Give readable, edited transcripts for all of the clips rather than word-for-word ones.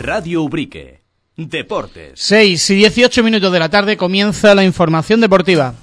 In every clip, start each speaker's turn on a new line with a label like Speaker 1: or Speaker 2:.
Speaker 1: Radio Ubrique. Deportes.
Speaker 2: 6:18 de la tarde comienza la información deportiva.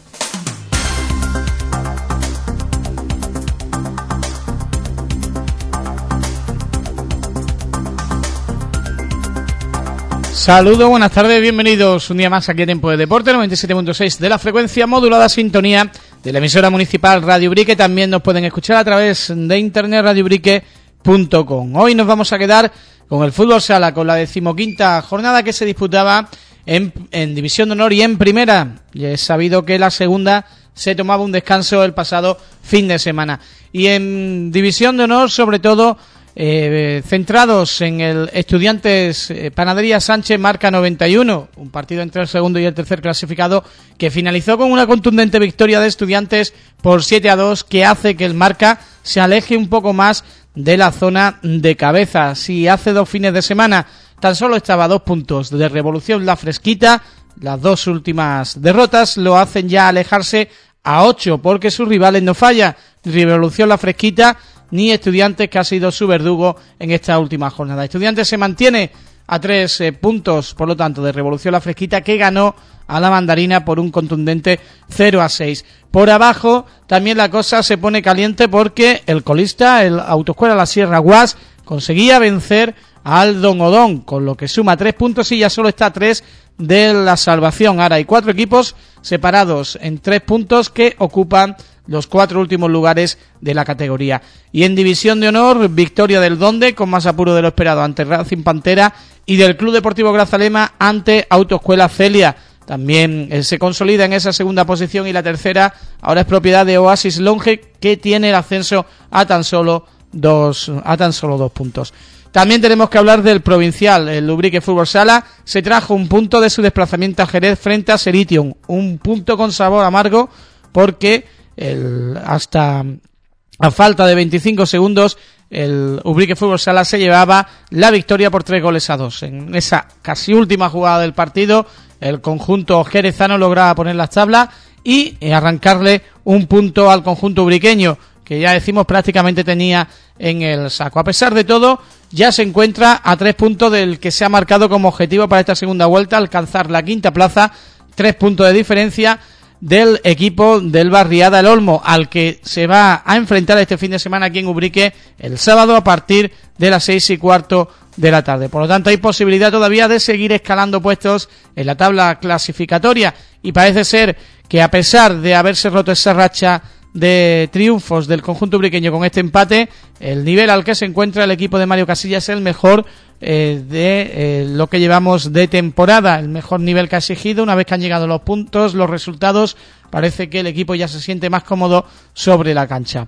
Speaker 2: Saludos, buenas tardes, bienvenidos un día más aquí a Tiempo de Deporte, 97.6 de la frecuencia modulada, sintonía de la emisora municipal Radio Ubrique. También nos pueden escuchar a través de internet radioubrique.com. Hoy nos vamos a quedar con el fútbol sala, con la 15ª jornada que se disputaba en División de Honor y en Primera. Y es sabido que la segunda se tomaba un descanso el pasado fin de semana. Y en División de Honor, sobre todo, centrados en el Estudiantes Panadería Sánchez Marca 91, un partido entre el segundo y el tercer clasificado que finalizó con una contundente victoria de Estudiantes por 7-2, que hace que el Marca se aleje un poco más de la zona de cabeza. Si hace 2 fines de semana tan solo estaba a 2 puntos de Revolución La Fresquita, las 2 últimas derrotas lo hacen ya alejarse a 8, porque sus rivales no falla, Revolución La Fresquita ni Estudiantes, que ha sido su verdugo en esta última jornada. Estudiantes se mantiene a 3 puntos, por lo tanto, de Revolución La Fresquita, que ganó a la Mandarina por un contundente 0-6. Por abajo también la cosa se pone caliente porque el colista, el Autoescuela La Sierra Guas, conseguía vencer al Don Odón, con lo que suma 3 puntos y ya solo está a 3 de la salvación. Ahora hay 4 equipos separados en 3 puntos que ocupan los 4 últimos lugares de la categoría. Y en División de Honor, victoria del Donde, con más apuro de lo esperado, ante Racing Pantera, y del Club Deportivo Grazalema ante Autoescuela Celia. También se consolida en esa segunda posición, y la tercera ahora es propiedad de Oasis Longe, que tiene el ascenso a tan solo 2 puntos. También tenemos que hablar del provincial. El Ubrique Fútbol Sala se trajo un punto de su desplazamiento a Jerez frente a Seritium, un punto con sabor amargo, porque hasta a falta de 25 segundos el Ubrique Fútbol Sala se llevaba la victoria por 3-2. En esa casi última jugada del partido, el conjunto jerezano lograba poner las tablas y arrancarle un punto al conjunto ubriqueño, que ya decimos prácticamente tenía en el saco. A pesar de todo, ya se encuentra a 3 puntos del que se ha marcado como objetivo para esta segunda vuelta, alcanzar la 5ª plaza, 3 puntos de diferencia del equipo del Barriada El Olmo, al que se va a enfrentar este fin de semana aquí en Ubrique el sábado a partir de las 6:15 de la tarde. Por lo tanto, hay posibilidad todavía de seguir escalando puestos en la tabla clasificatoria, y parece ser que, a pesar de haberse roto esa racha de triunfos del conjunto ubriqueño con este empate, el nivel al que se encuentra el equipo de Mario Casillas es el mejor de lo que llevamos de temporada, el mejor nivel que ha exigido. Una vez que han llegado los puntos, los resultados, parece que el equipo ya se siente más cómodo sobre la cancha.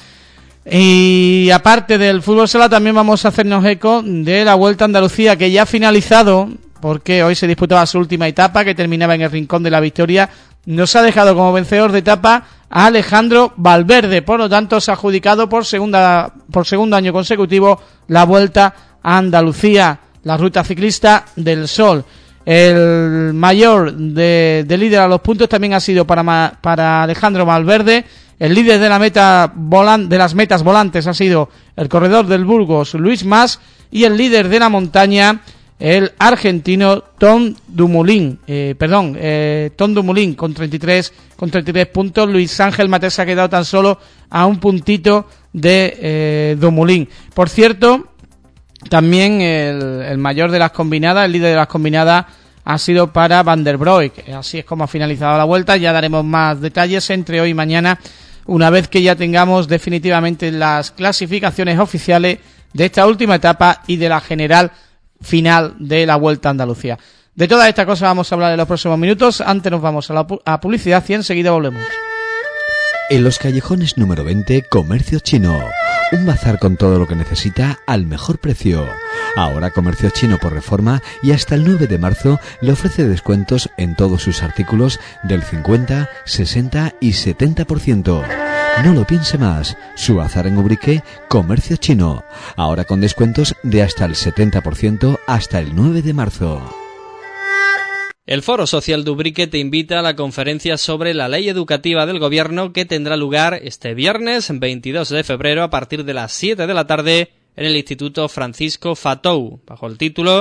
Speaker 2: Y aparte del fútbol sala, también vamos a hacernos eco de la Vuelta a Andalucía, que ya ha finalizado, porque hoy se disputaba su última etapa, que terminaba en el Rincón de la Victoria. Nos ha dejado como vencedor de etapa a Alejandro Valverde, por lo tanto se ha adjudicado por segundo año consecutivo la Vuelta a Andalucía, la ruta ciclista del Sol. El mayor de líder a los puntos también ha sido para Alejandro Valverde. El líder de de las metas volantes ha sido el corredor del Burgos, Luis Mas, y el líder de la montaña, el argentino Tom Dumoulin, con 33 puntos. Luis Ángel Matés ha quedado tan solo a un puntito de Dumoulin. Por cierto, también el mayor de las combinadas, el líder de las combinadas, ha sido para Van der Broek. Así es como ha finalizado la vuelta. Ya daremos más detalles entre hoy y mañana, una vez que ya tengamos definitivamente las clasificaciones oficiales de esta última etapa y de la general final de la Vuelta a Andalucía. De todas estas cosas vamos a hablar en los próximos minutos. Antes nos vamos a publicidad y enseguida volvemos.
Speaker 3: En los callejones número 20, Comercio Chino. Un bazar con todo lo que necesita al mejor precio. Ahora Comercio Chino por Reforma, y hasta el 9 de marzo le ofrece descuentos en todos sus artículos del 50, 60 y 70%. No lo piense más. Su bazar en Ubrique, Comercio Chino. Ahora con descuentos de hasta el 70% hasta el 9 de marzo.
Speaker 4: El Foro Social de Ubrique te invita a la conferencia sobre la ley educativa del gobierno, que tendrá lugar este viernes 22 de febrero a partir de las 7 de la tarde en el Instituto Francisco Fatou, bajo el título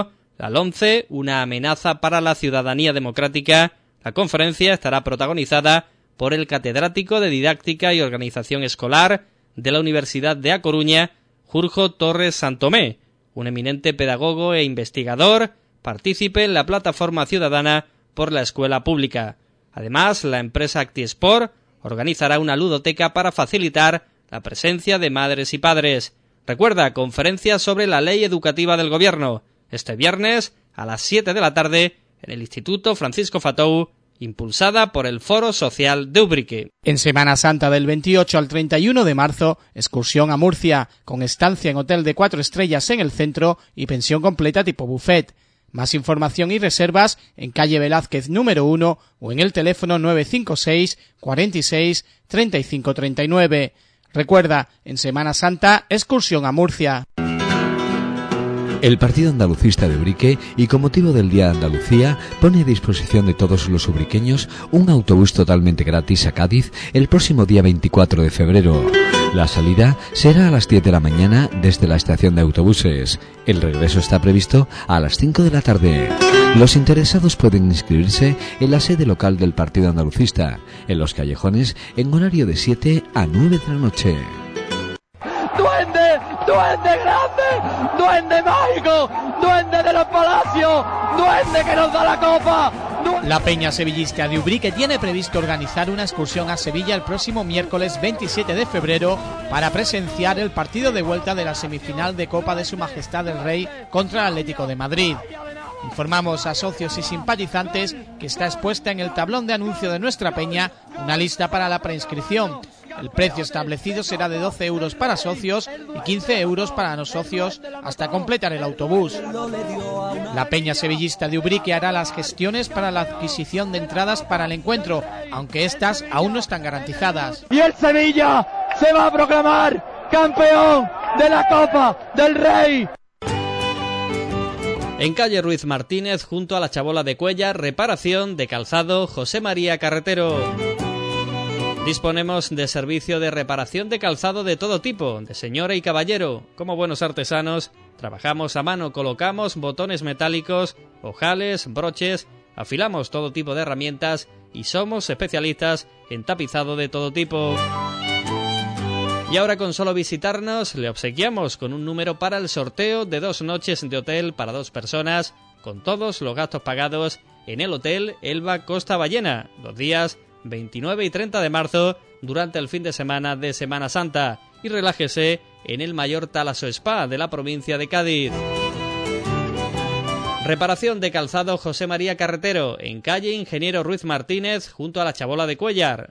Speaker 4: La LOMCE, una amenaza para la ciudadanía democrática. La conferencia estará protagonizada por el catedrático de Didáctica y Organización Escolar de la Universidad de A Coruña, Jurjo Torres Santomé, un eminente pedagogo e investigador, partícipe en la plataforma ciudadana por la escuela pública. Además, la empresa ActiSport organizará una ludoteca para facilitar la presencia de madres y padres. Recuerda, conferencia sobre la ley educativa del Gobierno, este viernes a las 7 de la tarde en el Instituto Francisco Fatou, impulsada por el Foro Social de Ubrique.
Speaker 2: En Semana Santa del 28 al 31 de marzo, excursión a Murcia, con estancia en hotel de 4 estrellas en el centro y pensión completa tipo buffet. Más información y reservas en calle Velázquez número 1 o en el teléfono 956 46 35 39. Recuerda, en Semana Santa, excursión a Murcia.
Speaker 3: El Partido Andalucista de Ubrique, y con motivo del Día de Andalucía, pone a disposición de todos los ubriqueños un autobús totalmente gratis a Cádiz el próximo día 24 de febrero. La salida será a las 10 de la mañana desde la estación de autobuses. El regreso está previsto a las 5 de la tarde. Los interesados pueden inscribirse en la sede local del Partido Andalucista, en Los Callejones, en horario de 7 a 9 de la noche.
Speaker 5: ¡Duende! ¡Duende grande! ¡Duende mágico! ¡Duende de los palacios! ¡Duende que nos da la copa!
Speaker 2: La Peña Sevillista de Ubrique tiene previsto organizar una excursión a Sevilla el próximo miércoles 27 de febrero para presenciar el partido de vuelta de la semifinal de Copa de Su Majestad el Rey contra el Atlético de Madrid. Informamos a socios y simpatizantes que está expuesta en el tablón de anuncio de nuestra peña una lista para la preinscripción. El precio establecido será de 12 euros para socios y 15 euros para no socios hasta completar el autobús. La Peña Sevillista de Ubrique hará las gestiones para la adquisición de entradas para el encuentro, aunque estas aún no están garantizadas.
Speaker 5: Y el Sevilla se va a proclamar campeón de la Copa del Rey.
Speaker 4: En calle Ruiz Martínez, junto a la Chabola de Cuellar, reparación de calzado José María Carretero. Disponemos de servicio de reparación de calzado de todo tipo, de señora y caballero. Como buenos artesanos, trabajamos a mano, colocamos botones metálicos, ojales, broches, afilamos todo tipo de herramientas y somos especialistas en tapizado de todo tipo. Y ahora, con solo visitarnos, le obsequiamos con un número para el sorteo de 2 noches de hotel para 2 personas, con todos los gastos pagados en el Hotel Elba Costa Ballena, 2 días 29 y 30 de marzo, durante el fin de semana de Semana Santa, y relájese en el Mayor Talaso Spa de la provincia de Cádiz. Reparación de calzado José María Carretero, en calle Ingeniero Ruiz Martínez, junto a la Chabola de Cuellar.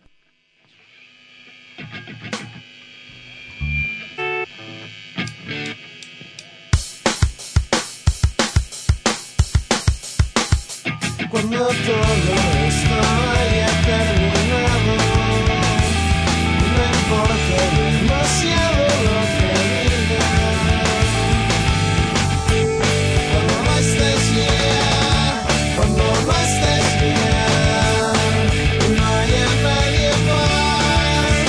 Speaker 6: Cuando todo esto haya terminado, no importa demasiado lo que digan. Cuando no estés ya, cuando no estés ya, no haya nadie más.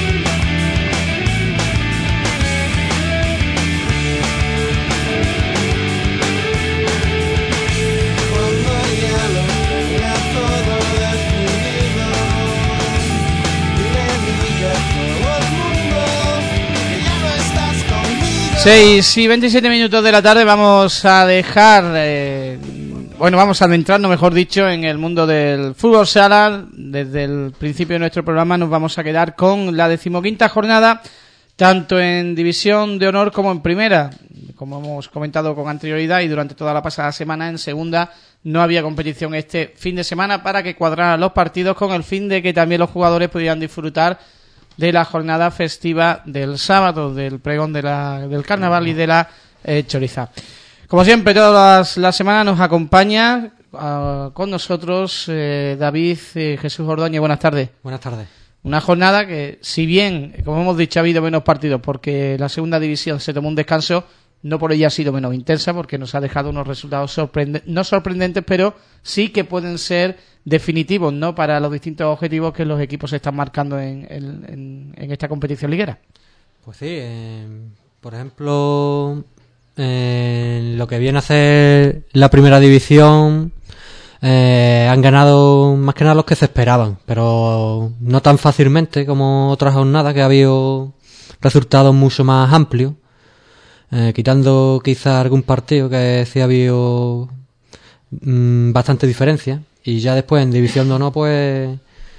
Speaker 6: Cuando ya lo tenga todo definido y le diga a todo el mundo que ya no estás conmigo.
Speaker 2: 6 y 27 minutos de la tarde. Vamos a dejar, vamos a adentrarnos, mejor dicho, en el mundo del fútbol sala. Desde el principio de nuestro programa nos vamos a quedar con la 15ª jornada, tanto en División de Honor como en Primera. Como hemos comentado con anterioridad y durante toda la pasada semana, en Segunda no había competición este fin de semana para que cuadraran los partidos, con el fin de que también los jugadores pudieran disfrutar de la jornada festiva del sábado, del pregón del carnaval y de la choriza. Como siempre, todas las semanas nos acompaña con nosotros David Jesús Ordóñez. Buenas tardes.
Speaker 7: Buenas tardes.
Speaker 2: Una jornada que, si bien, como hemos dicho, ha habido menos partidos porque la segunda división se tomó un descanso, no por ello ha sido menos intensa, porque nos ha dejado unos resultados no sorprendentes, pero sí que pueden ser definitivos, ¿no?, para los distintos objetivos que los equipos se están marcando en esta competición liguera.
Speaker 7: Pues sí, por ejemplo, en lo que viene a ser la primera división, han ganado más que nada los que se esperaban, pero no tan fácilmente como otras jornadas, que ha habido resultados mucho más amplios, quitando quizás algún partido que sí ha habido bastante diferencia. Y ya después en División de Honor, pues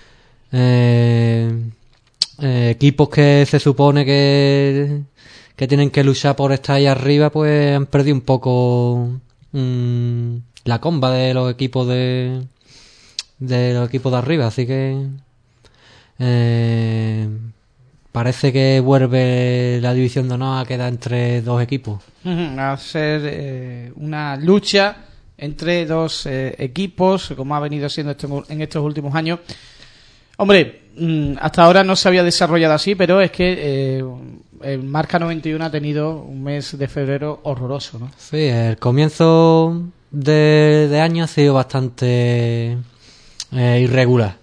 Speaker 7: equipos que se supone que tienen que luchar por estar ahí arriba, pues han perdido un poco la comba de los equipos de arriba, así que parece que vuelve la División de Honor a quedar entre dos equipos.
Speaker 2: A ser una lucha entre dos equipos, como ha venido siendo en estos últimos años. Hombre, hasta ahora no se había desarrollado así, pero es que el Marca 91 ha tenido un mes de febrero horroroso, ¿no?
Speaker 7: Sí, el comienzo de año ha sido bastante irregular.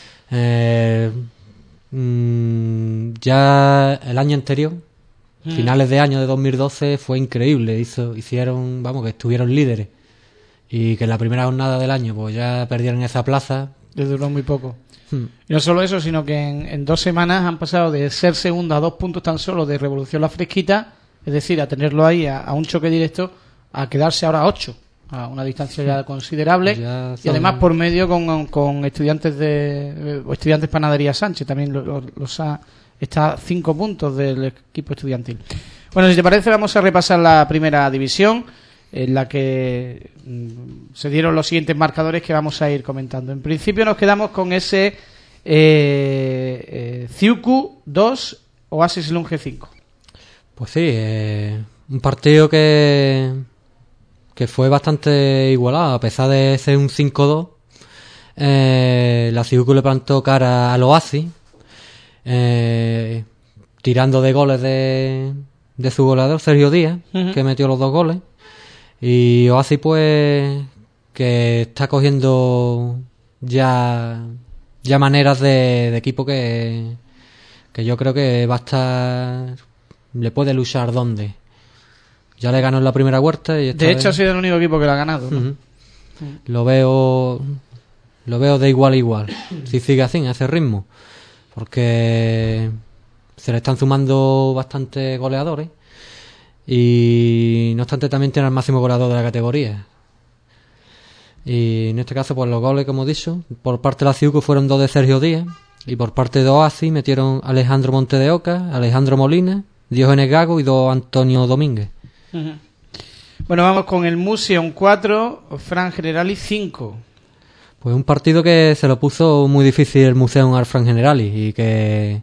Speaker 7: Ya el año anterior, finales de año de 2012, fue increíble. Hicieron, que estuvieron líderes, y que en la primera jornada del año pues ya perdieron esa plaza.
Speaker 2: Les duró muy poco. Y no solo eso, sino que en 2 semanas han pasado de ser segunda a 2 puntos tan solo de Revolución La Fresquita, es decir, a tenerlo ahí a un choque directo, a quedarse ahora a 8, a una distancia ya considerable,
Speaker 7: ya
Speaker 2: y además por medio con estudiantes estudiantes Panadería Sánchez, también está a 5 puntos del equipo estudiantil. Bueno, si te parece, vamos a repasar la primera división, en la que se dieron los siguientes marcadores que vamos a ir comentando. En principio nos quedamos con ese Ciucu 2, Oasis Lunge 5.
Speaker 7: Pues sí, un partido que fue bastante igualado, a pesar de ser un 5-2. La Ciucu le plantó cara al Oasis, tirando de goles de su goleador Sergio Díaz, que metió los 2 goles. Y Oasis, pues, que está cogiendo ya maneras de equipo que yo creo que va a estar, le puede luchar donde. Ya le ganó en la primera vuelta y
Speaker 2: de hecho ha sido el único equipo que lo ha ganado, ¿no?
Speaker 7: Lo veo de igual a igual si sigue así, a ese ritmo, porque se le están sumando bastantes goleadores. Y no obstante también tiene el máximo goleador de la categoría. Y en este caso, pues los goles, como he dicho, por parte de la Ciucu fueron 2 de Sergio Díaz, y por parte de Oasis metieron Alejandro Monte de Oca, Alejandro Molina, Diógenes Gago y 2 Antonio Domínguez.
Speaker 2: Bueno, vamos con el Museum 4, Fran Generali 5.
Speaker 7: Pues un partido que se lo puso muy difícil el Museum al Fran Generali, y que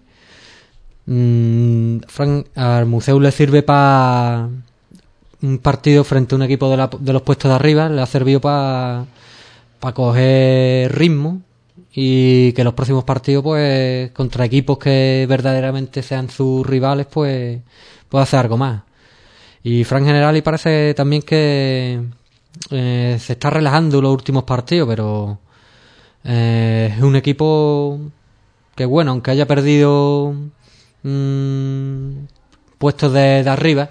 Speaker 7: al Museo le sirve para un partido frente a un equipo de los puestos de arriba, le ha servido para coger ritmo, y que los próximos partidos, pues contra equipos que verdaderamente sean sus rivales, pues pueda hacer algo más. Y Fran Generali parece también que se está relajando los últimos partidos, pero es un equipo que, bueno, aunque haya perdido puestos de arriba,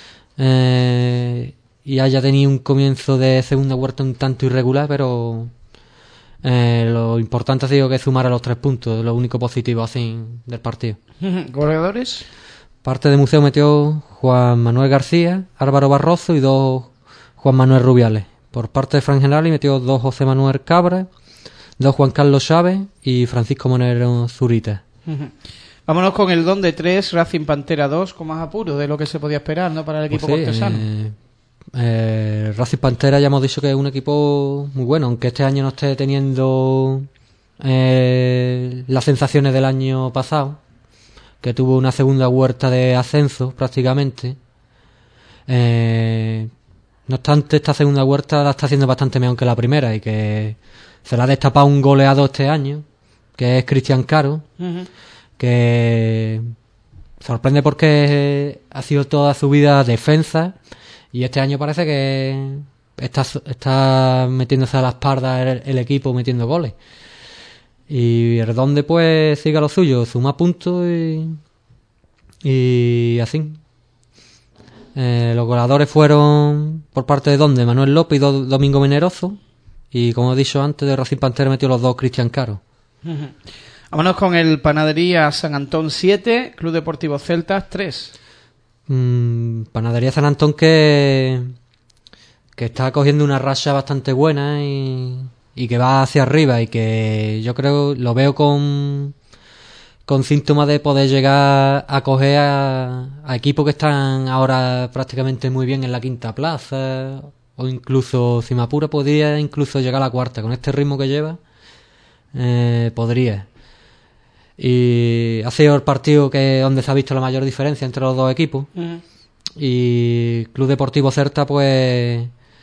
Speaker 7: y haya tenido un comienzo de segunda vuelta un tanto irregular, pero lo importante ha sido que sumara los 3 puntos, lo único positivo así del partido.
Speaker 2: ¿Goleadores?
Speaker 7: Parte de Museo metió Juan Manuel García, Álvaro Barroso y 2 Juan Manuel Rubiales. Por parte de Fran Generali metió 2 José Manuel Cabra, 2 Juan Carlos Chávez y Francisco Monero Zurita.
Speaker 2: Vámonos con el Don de 3, Racing Pantera 2, con más apuro de lo que se podía esperar, ¿no?, para el equipo cortesano.
Speaker 7: Racing Pantera ya hemos dicho que es un equipo muy bueno, aunque este año no esté teniendo las sensaciones del año pasado, que tuvo una segunda vuelta de ascenso prácticamente. No obstante, esta segunda vuelta la está haciendo bastante mejor que la primera, y que se le ha destapado un goleador este año, que es Cristian Caro, que sorprende porque ha sido toda su vida defensa, y este año parece que está metiéndose a la espalda el equipo, metiendo goles. Y Redonde, pues, sigue lo suyo, suma puntos y así. Los goleadores fueron por parte de Donde, Manuel López y Domingo Meneroso. Y como he dicho antes, de Racing Pantera metió los dos Cristian Caro.
Speaker 2: Vámonos con el Panadería San Antón 7, Club Deportivo Celtas 3.
Speaker 7: Panadería San Antón que está cogiendo una racha bastante buena y que va hacia arriba y que yo creo, lo veo con síntomas de poder llegar a coger a equipos que están ahora prácticamente muy bien en la quinta plaza, o incluso, si me apura, podría incluso llegar a la cuarta. Con este ritmo que lleva, podría. Y ha sido el partido donde se ha visto la mayor diferencia entre los dos equipos. Y Club Deportivo Certa, pues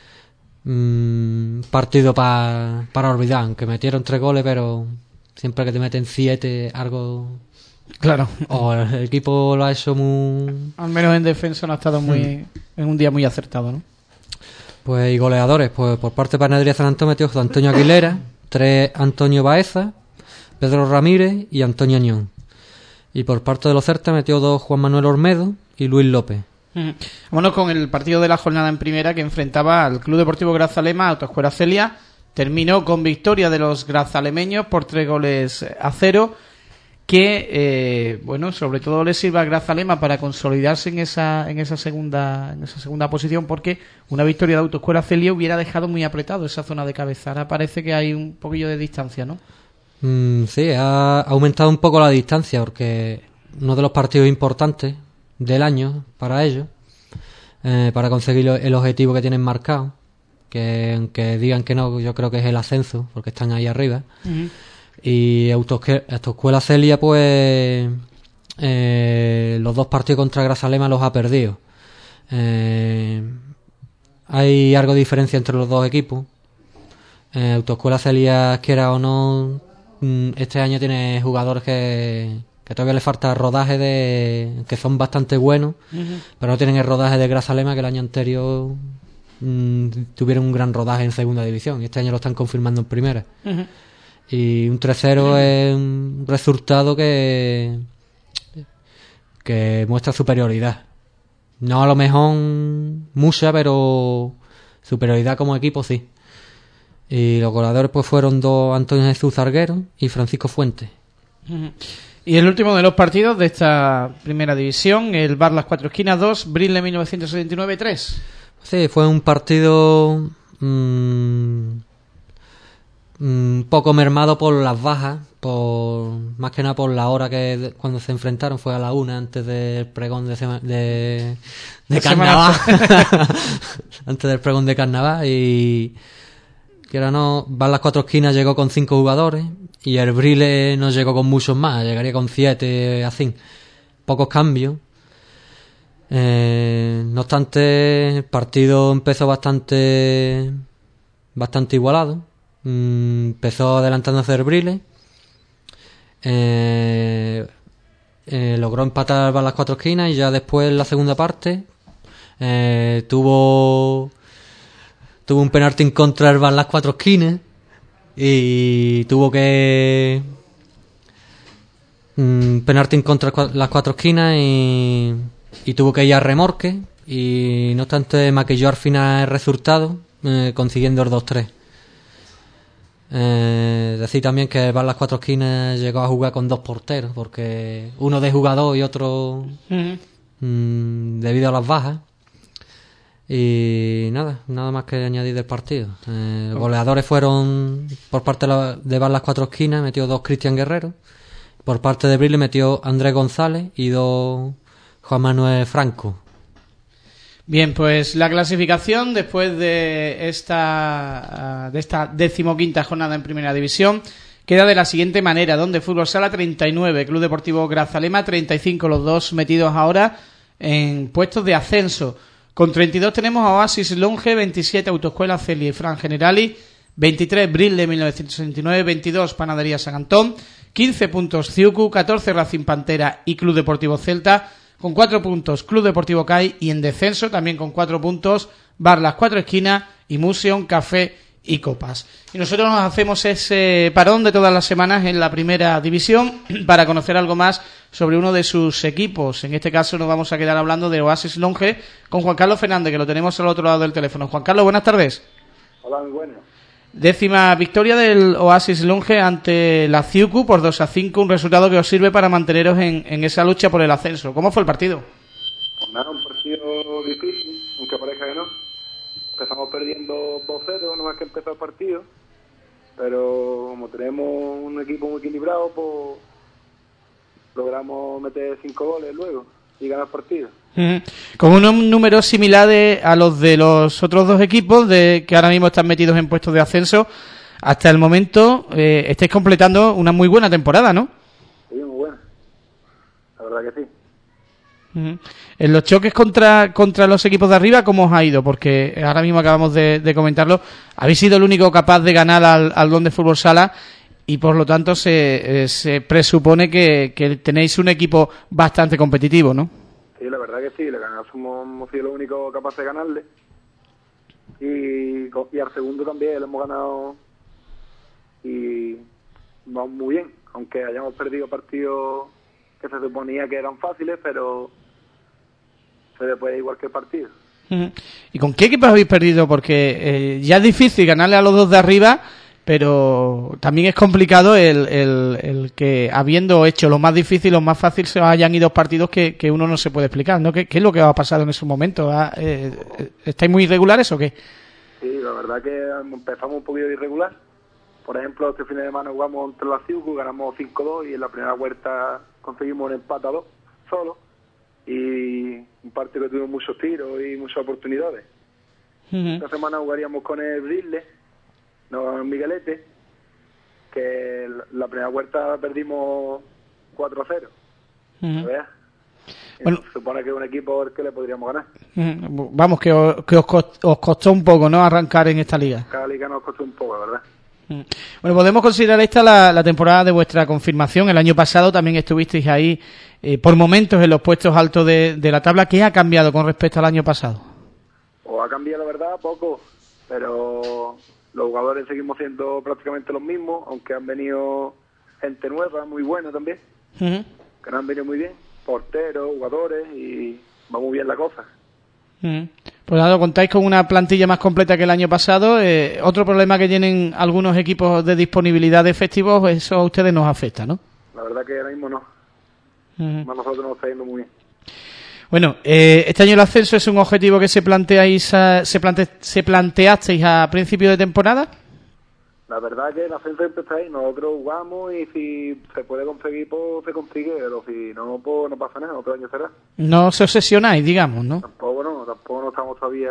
Speaker 7: partido para olvidar, aunque metieron 3 goles, pero siempre que te meten 7, algo...
Speaker 2: Claro.
Speaker 7: O el equipo lo ha hecho muy...
Speaker 2: Al menos en defensa no ha estado en un día muy acertado, ¿no?
Speaker 7: Pues y goleadores, pues por parte de Panadería San Antón metió José Antonio Aguilera, 3 Antonio Baeza, Pedro Ramírez y Antonio Añón. Y por parte de los Certa metió 2 Juan Manuel Ormedo y Luis López.
Speaker 2: Vámonos con el partido de la jornada en primera, que enfrentaba al Club Deportivo Grazalema, Autoescuela Celia. Terminó con victoria de los grazalemeños por 3-0, que bueno, sobre todo le sirve a Grazalema para consolidarse en esa segunda posición, porque una victoria de Autoescuela Celia hubiera dejado muy apretado esa zona de cabeza. Ahora parece que hay un poquillo de distancia, ¿no?
Speaker 7: Sí, ha aumentado un poco la distancia, porque uno de los partidos importantes del año para ellos, para conseguir el objetivo que tienen marcado, que aunque digan que no, yo creo que es el ascenso, porque están ahí arriba. Y Autoescuela Celia, pues los 2 partidos contra Grazalema los ha perdido. Hay algo de diferencia entre los 2 equipos. Autoescuela Celia, quiera o no, este año tiene jugadores que todavía le falta rodaje, que son bastante buenos, pero no tienen el rodaje de Grazalema, que el año anterior tuvieron un gran rodaje en segunda división, y este año lo están confirmando en primera. Y un 3-0 es un resultado que muestra superioridad. No a lo mejor mucha, pero superioridad como equipo sí. Y los goleadores pues fueron 2 Antonio Jesús Arguero y Francisco Fuentes.
Speaker 2: Y el último de los partidos de esta primera división, el Bar Las Cuatro Esquinas 2, Brile 1979 3.
Speaker 7: Sí, fue un partido poco mermado por las bajas, más que nada por la hora que cuando se enfrentaron, fue a la 1 antes del pregón de carnaval. Antes del pregón de carnaval. Y quiera no, Bar Las Cuatro Esquinas llegó con 5 jugadores y el Brile no llegó con muchos más, llegaría con 7, así, pocos cambios. No obstante, el partido empezó bastante igualado. Empezó adelantándose el Brile, logró empatar Bar Las Cuatro Esquinas, y ya después en la segunda parte tuvo un penalti en contra del Bar Las Cuatro Esquinas y tuvo que penalti en contra Las Cuatro Esquinas y tuvo que ir a remorque, y no obstante maquilló al final el resultado, consiguiendo el 2-3. Decir también que Bar Las Cuatro Esquinas llegó a jugar con 2 porteros, porque uno de jugador y otro debido a las bajas. Y nada más que añadir del partido. Goleadores fueron por parte de Bar Las Cuatro Esquinas, metió 2 Cristian Guerrero. Por parte de Brile metió Andrés González y 2 Juan Manuel Franco.
Speaker 2: Bien, pues la clasificación después de esta 15ª jornada en Primera División queda de la siguiente manera: donde Fútbol Sala 39, Club Deportivo Grazalema 35, los dos metidos ahora en puestos de ascenso. Con 32 tenemos a Oasis Longe, 27 Autoescuela Celia y Fran Generali, 23 Bril de 1969, 22 Panadería San Antón, 15 puntos Ciucu, 14 Racing Pantera y Club Deportivo Celta, con 4 puntos Club Deportivo CAI, y en descenso también con 4 puntos Bar Las Cuatro Esquinas y Museum Café y copas. Y nosotros nos hacemos ese parón de todas las semanas en la primera división para conocer algo más sobre uno de sus equipos. En este caso nos vamos a quedar hablando de Oasis Longe con Juan Carlos Fernández, que lo tenemos al otro lado del teléfono. Juan Carlos, buenas tardes.
Speaker 8: Hola, muy buenas.
Speaker 2: 10ª victoria del Oasis Longe ante la Ciucu por 2-5, un resultado que os sirve para manteneros en esa lucha por el ascenso. ¿Cómo fue el partido?
Speaker 8: Pues nada, un partido difícil, aunque parezca que no. Empezamos perdiendo 2-0, no más que empezó el partido, pero como tenemos un equipo muy equilibrado, pues logramos meter 5 goles luego y ganar el partido.
Speaker 2: Con unos números similares a los de los otros dos equipos que ahora mismo están metidos en puestos de ascenso, hasta el momento estáis completando una muy buena temporada, ¿no?
Speaker 8: Sí, muy buena, la verdad que sí.
Speaker 2: En los choques contra los equipos de arriba, ¿cómo os ha ido? Porque ahora mismo acabamos de comentarlo, habéis sido el único capaz de ganar al Don de Fútbol Sala y por lo tanto se presupone que tenéis un equipo bastante competitivo, ¿no?
Speaker 8: Sí, la verdad que sí, hemos sido los únicos capaces de ganarle y al segundo también lo hemos ganado y vamos muy bien, aunque hayamos perdido partidos que se suponía que eran fáciles, pero se le puede igual que el partido.
Speaker 2: ¿Y con qué equipos habéis perdido? Porque ya es difícil ganarle a los dos de arriba, pero también es complicado el que, habiendo hecho lo más difícil, lo más fácil, se hayan ido partidos que uno no se puede explicar, ¿no? ¿Qué es lo que ha pasado en esos momentos? ¿Estáis muy irregulares o qué?
Speaker 8: Sí, la verdad que empezamos un poquito irregular. Por ejemplo, este fin de semana jugamos entre la Ciucu, ganamos 5-2 y en la primera vuelta conseguimos un empate a 2 solo. Y un partido que tuvimos muchos tiros y muchas oportunidades. Esta semana jugaríamos con el Brisle, no en Miguelete, que la primera vuelta perdimos 4-0. Bueno, se supone que es un equipo al que le podríamos ganar.
Speaker 2: Vamos, que os costó un poco, ¿no?, arrancar en esta liga.
Speaker 8: Cada liga nos costó un poco, ¿verdad?
Speaker 2: Bueno, podemos considerar esta la temporada de vuestra confirmación. El año pasado también estuvisteis ahí por momentos en los puestos altos de la tabla. ¿Qué ha cambiado con respecto al año pasado?
Speaker 8: O ha cambiado, la verdad, poco, pero los jugadores seguimos siendo prácticamente los mismos, aunque han venido gente nueva, muy buena también, que nos han venido muy bien, porteros, jugadores, y va muy bien la cosa.
Speaker 2: Pues nada, contáis con una plantilla más completa que el año pasado. Otro problema que tienen algunos equipos de disponibilidad de efectivos, eso a ustedes nos afecta, ¿no?
Speaker 8: La verdad que ahora mismo no. A nosotros nos está yendo muy bien.
Speaker 2: Bueno, este año el ascenso es un objetivo que se planteasteis a principio de temporada.
Speaker 8: La verdad que el ascenso siempre está ahí. Nosotros jugamos y si se puede conseguir, pues se consigue, pero si no, pues no pasa nada, otro año será.
Speaker 2: No se obsesionáis, digamos, ¿no?
Speaker 8: Tampoco no estamos todavía.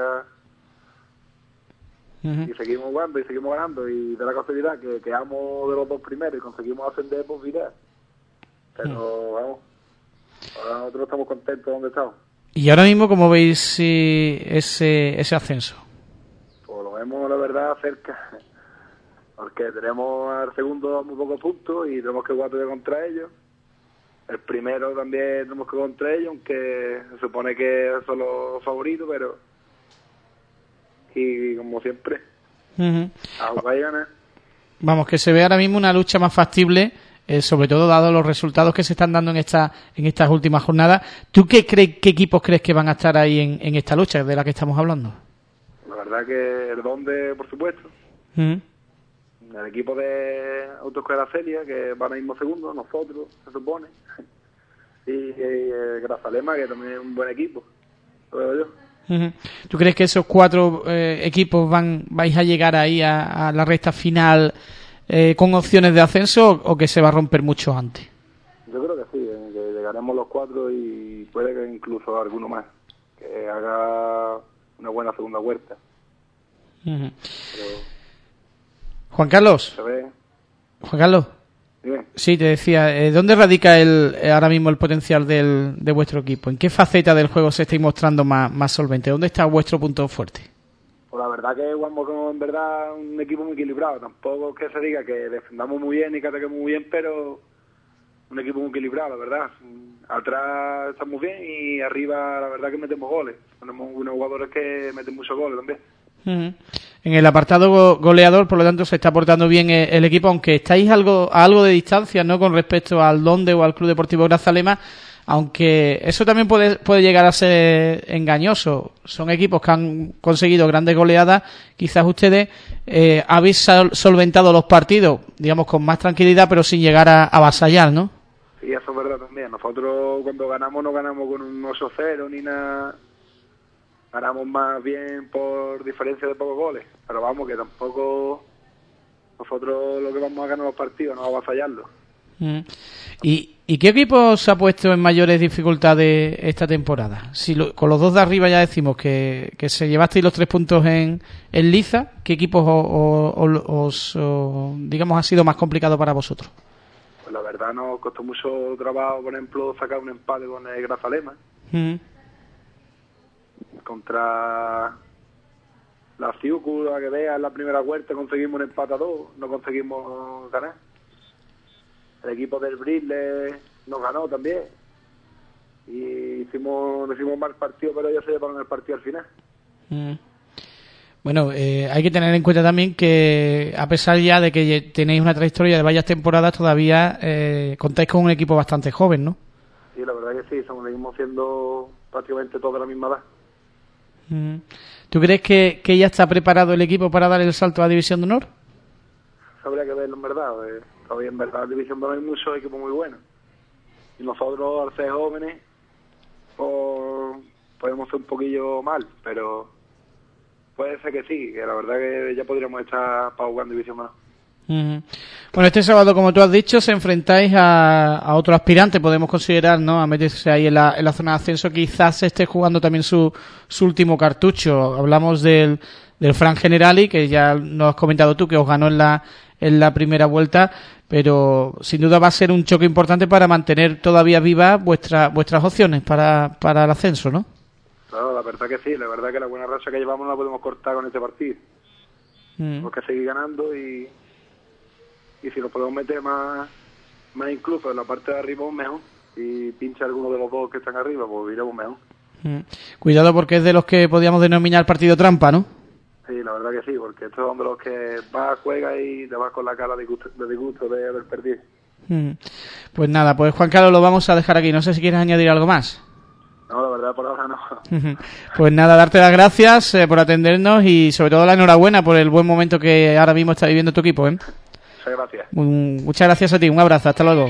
Speaker 8: Y seguimos jugando y seguimos ganando, y de la casualidad que quedamos de los dos primeros y conseguimos ascender, pues mira. Pero vamos, ahora nosotros estamos contentos donde estamos.
Speaker 2: ¿Y ahora mismo cómo veis ese ascenso?
Speaker 8: Pues lo vemos, la verdad, cerca. Porque tenemos al segundo muy pocos puntos y tenemos que jugar todavía contra ellos. El primero también tenemos que jugar contra ellos, aunque se supone que son los favoritos, pero... Y como siempre, a jugar y ganar.
Speaker 2: Vamos, que se ve ahora mismo una lucha más factible, sobre todo dado los resultados que se están dando en estas últimas jornadas. ¿Tú qué equipos crees que van a estar ahí en esta lucha de la que estamos hablando?
Speaker 8: La verdad que el Donde, por supuesto. El equipo de Autoescuela Celia, que va ahora mismo segundo, nosotros, se supone. Y Grazalema, que también es un buen equipo, lo veo yo.
Speaker 2: ¿Tú crees que esos 4 equipos vais a llegar ahí a la recta final con opciones de ascenso o que se va a romper mucho antes?
Speaker 8: Yo creo que sí, que llegaremos los 4 y puede que incluso alguno más, que haga una buena segunda vuelta. Pero...
Speaker 2: Juan Carlos. Juan Carlos.
Speaker 8: Dime.
Speaker 2: Sí, te decía, ¿dónde radica ahora mismo el potencial de vuestro equipo? ¿En qué faceta del juego se estáis mostrando más solvente? ¿Dónde está vuestro punto fuerte?
Speaker 8: Pues la verdad que jugamos con, en verdad, un equipo muy equilibrado. Tampoco es que se diga que defendamos muy bien y que ataquemos muy bien, pero un equipo muy equilibrado, la verdad. Atrás estamos bien y arriba la verdad que metemos goles. Tenemos unos jugadores que meten muchos goles también.
Speaker 2: en el apartado goleador, por lo tanto se está portando bien el equipo, aunque estáis a algo de distancia, ¿no?, con respecto al Donde o al Club Deportivo Grazalema, aunque eso también puede llegar a ser engañoso. Son equipos que han conseguido grandes goleadas. Quizás ustedes habéis solventado los partidos, digamos, con más tranquilidad, pero sin llegar a avasallar, ¿no?
Speaker 8: Sí, eso es verdad también. Nosotros cuando ganamos no ganamos con un 8-0 ni nada. Ganamos más bien por diferencia de pocos goles. Pero vamos, que tampoco nosotros lo que vamos a ganar los partidos, no a avasallarlos.
Speaker 2: ¿Y qué equipo se ha puesto en mayores dificultades esta temporada? Si con los dos de arriba ya decimos que se llevasteis los 3 puntos en liza, ¿qué equipos digamos, ha sido más complicado para vosotros?
Speaker 8: Pues la verdad nos costó mucho trabajo, por ejemplo, sacar un empate con el Grazalema. Contra la Ciucu, la que vea, en la primera vuelta conseguimos un empate a 2, no conseguimos ganar. El equipo del Brisle nos ganó también. Y hicimos mal partido, pero ellos se llevaron el partido al final.
Speaker 2: Bueno, hay que tener en cuenta también que, a pesar ya de que tenéis una trayectoria de varias temporadas, todavía contáis con un equipo bastante joven, ¿no?
Speaker 8: Sí, la verdad que sí, seguimos siendo prácticamente todos de la misma edad.
Speaker 2: ¿Tú crees que ya está preparado el equipo para dar el salto a División de Honor?
Speaker 8: Habría que verlo en verdad. Todavía en verdad en División de Honor hay muchos equipos muy buenos. Y nosotros, al ser jóvenes, podemos ser un poquillo mal, pero puede ser que sí, que la verdad que ya podríamos estar para jugar en División de Honor.
Speaker 2: Bueno, este sábado, como tú has dicho, se enfrentáis a otro aspirante, podemos considerar, ¿no?, a meterse ahí en la zona de ascenso. Quizás esté jugando también su último cartucho. Hablamos del Fran Generali, que ya nos has comentado tú, que os ganó en la primera vuelta, pero sin duda va a ser un choque importante para mantener todavía vivas vuestras opciones para el ascenso, ¿no?
Speaker 8: Claro, la verdad que sí, la verdad que la buena racha que llevamos no la podemos cortar con este partido. Tenemos que seguir ganando y si nos podemos meter más incluso en la parte de arriba, mejor. Si pincha alguno de los dos que están arriba, pues iremos mejor.
Speaker 2: Cuidado, porque es de los que podíamos denominar partido trampa, ¿no?
Speaker 8: Sí, la verdad que sí, porque estos son de los que vas, juegas y te vas con la cara de disgusto de haber perdido.
Speaker 2: Pues nada, pues Juan Carlos, lo vamos a dejar aquí. No sé si quieres añadir algo más.
Speaker 8: No, la verdad por ahora no.
Speaker 2: Pues nada, darte las gracias por atendernos y sobre todo la enhorabuena por el buen momento que ahora mismo está viviendo tu equipo, ¿eh?
Speaker 8: Muchas gracias.
Speaker 2: Muchas gracias a ti, un abrazo, hasta luego.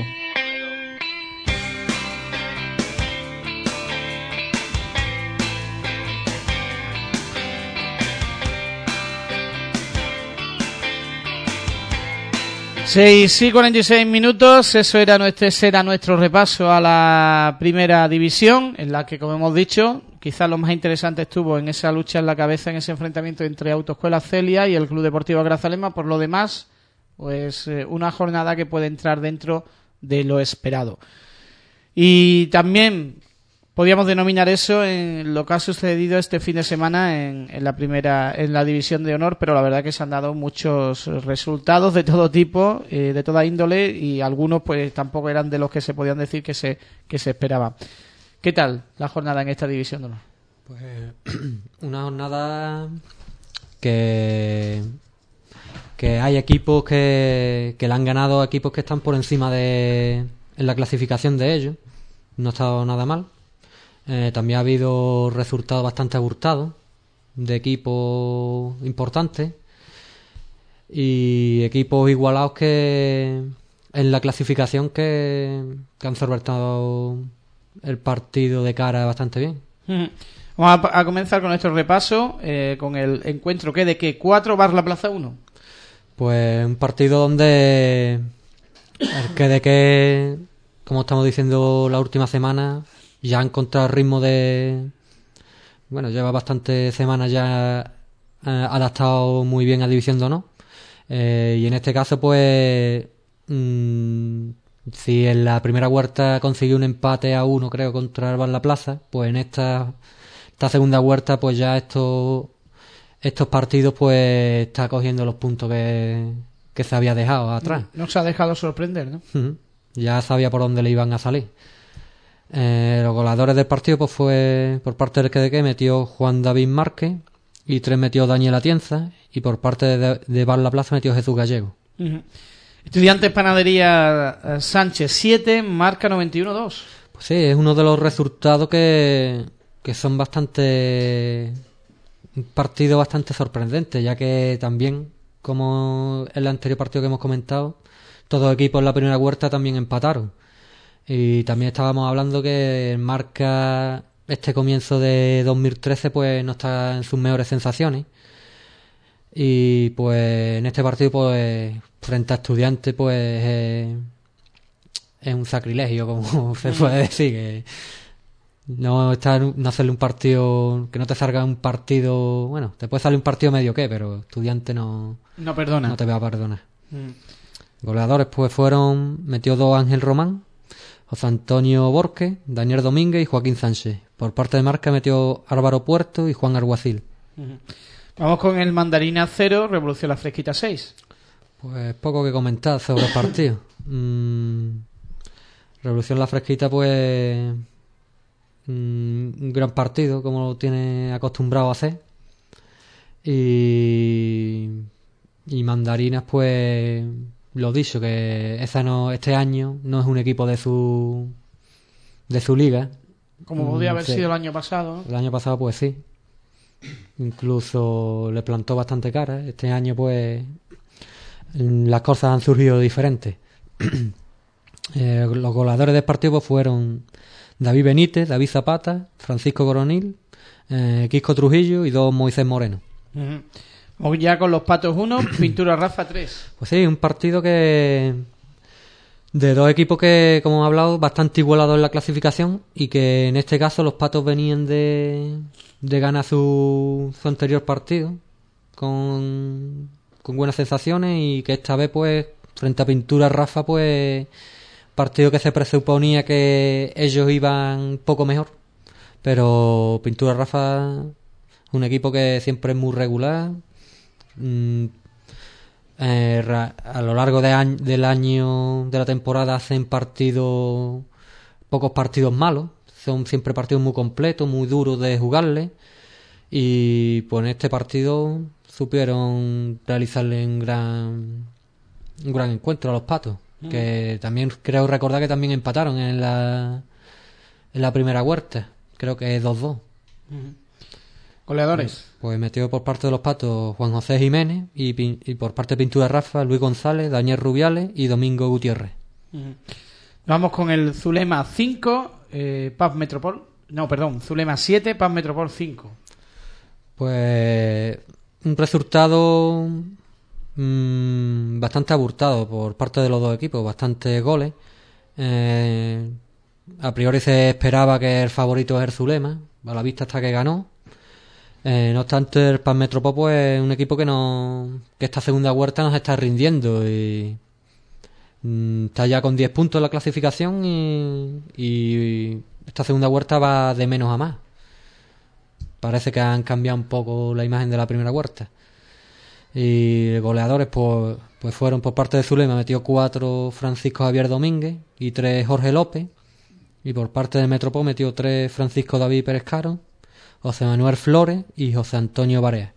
Speaker 2: Seis y 46 minutos, ese será nuestro repaso a la primera división, en la que, como hemos dicho, quizás lo más interesante estuvo en esa lucha en la cabeza, en ese enfrentamiento entre Autoescuela Celia y el Club Deportivo Grazalema. Por lo demás, pues una jornada que puede entrar dentro de lo esperado. Y también podríamos denominar eso en lo que ha sucedido este fin de semana en la división de honor, pero la verdad que se han dado muchos resultados de todo tipo, de toda índole, y algunos pues tampoco eran de los que se podían decir que se esperaban. ¿Qué tal la jornada en esta división de honor?
Speaker 7: Pues una jornada que hay equipos que le han ganado a equipos que están por encima en la clasificación de ellos. No ha estado nada mal. También ha habido resultados bastante abultados de equipos importantes y equipos igualados que en la clasificación que han solventado el partido de cara bastante bien.
Speaker 2: Vamos a comenzar con nuestro repaso con el encuentro que de que 4 Bar La Plaza 1.
Speaker 7: Pues un partido donde el que de que, como estamos diciendo la última semana, ya ha encontrado el ritmo lleva bastantes semanas ya adaptado muy bien a División de Honor. Y en este caso, pues, si en la primera vuelta consiguió un empate a 1, creo, contra el Bar La Plaza, pues en esta segunda vuelta, pues ya estos partidos, pues, está cogiendo los puntos que se había dejado atrás.
Speaker 2: No se ha dejado sorprender, ¿no?
Speaker 7: Ya sabía por dónde le iban a salir. Los goleadores del partido, pues fue por parte del que metió Juan David Márquez, y 3 metió Daniel Atienza, y por parte de Bar La Plaza metió Jesús Gallego.
Speaker 2: Uh-huh. Estudiantes Panadería Sánchez 7, marca 91-2.
Speaker 7: Pues sí, es uno de los resultados que son bastante... un partido bastante sorprendente, ya que también, como en el anterior partido que hemos comentado, todos los equipos en la primera vuelta también empataron. Y también estábamos hablando que el Marca, este comienzo de 2013, pues no está en sus mejores sensaciones. Y pues en este partido, pues frente a Estudiantes, pues es un sacrilegio, como se puede decir, que no hacerle un partido, que no te salga un partido, bueno, te puede salir un partido medio que, pero Estudiante no
Speaker 2: perdona,
Speaker 7: no te va a perdonar. Goleadores pues metió 2 Ángel Román, José Antonio Borque, Daniel Domínguez y Joaquín Sánchez. Por parte de Marca metió Álvaro Puerto y Juan Arguacil.
Speaker 2: Vamos con el Mandarina 0, Revolución La Fresquita 6.
Speaker 7: Pues poco que comentar sobre el partido. Revolución La Fresquita, pues un gran partido, como lo tiene acostumbrado a hacer. Y Mandarinas, pues lo dicho, que este año no es un equipo de su liga.
Speaker 2: Como podía haber
Speaker 7: sí.
Speaker 2: sido el año pasado, ¿no?
Speaker 7: El año pasado, pues sí. Incluso le plantó bastante cara. Este año, pues las cosas han surgido diferentes. Los goleadores del partido pues, fueron David Benítez, David Zapata, Francisco Coronil, Quisco Trujillo y 2 Moisés Moreno.
Speaker 2: Vamos ya con los Patos 1, Pintura Rafa 3.
Speaker 7: Pues sí, un partido que de 2 equipos que, como hemos hablado, bastante igualados en la clasificación, y que en este caso los Patos venían de ganar su anterior partido con buenas sensaciones, y que esta vez pues frente a Pintura Rafa, pues partido que se presuponía que ellos iban poco mejor, pero Pintura Rafa es un equipo que siempre es muy regular. A lo largo del año, de la temporada, hacen pocos partidos malos, son siempre partidos muy completos, muy duros de jugarle, y pues en este partido supieron realizarle un gran encuentro a los Patos, que también creo recordar que también empataron en la primera vuelta, creo que es 2-2.
Speaker 2: Goleadores.
Speaker 7: Pues metió por parte de los Patos Juan José Jiménez, y por parte de Pintura Rafa Luis González, Daniel Rubiales y Domingo Gutiérrez.
Speaker 2: Vamos con el Zulema 5, Paz Metropol. No, perdón, Zulema 7, Paz Metropol 5.
Speaker 7: Pues un resultado bastante abultado por parte de los dos equipos, bastantes goles. A priori se esperaba que el favorito es el Zulema, a la vista hasta que ganó. No obstante, el Paz Metropol pues, es un equipo que esta segunda vuelta nos está rindiendo, y está ya con 10 puntos en la clasificación, y esta segunda vuelta va de menos a más. Parece que han cambiado un poco la imagen de la primera vuelta. Y goleadores pues fueron por parte de Zulema, metió 4 Francisco Javier Domínguez y 3 Jorge López, y por parte de Metropol metió 3 Francisco David Pérez Caro, José Manuel Flores y José Antonio Barea.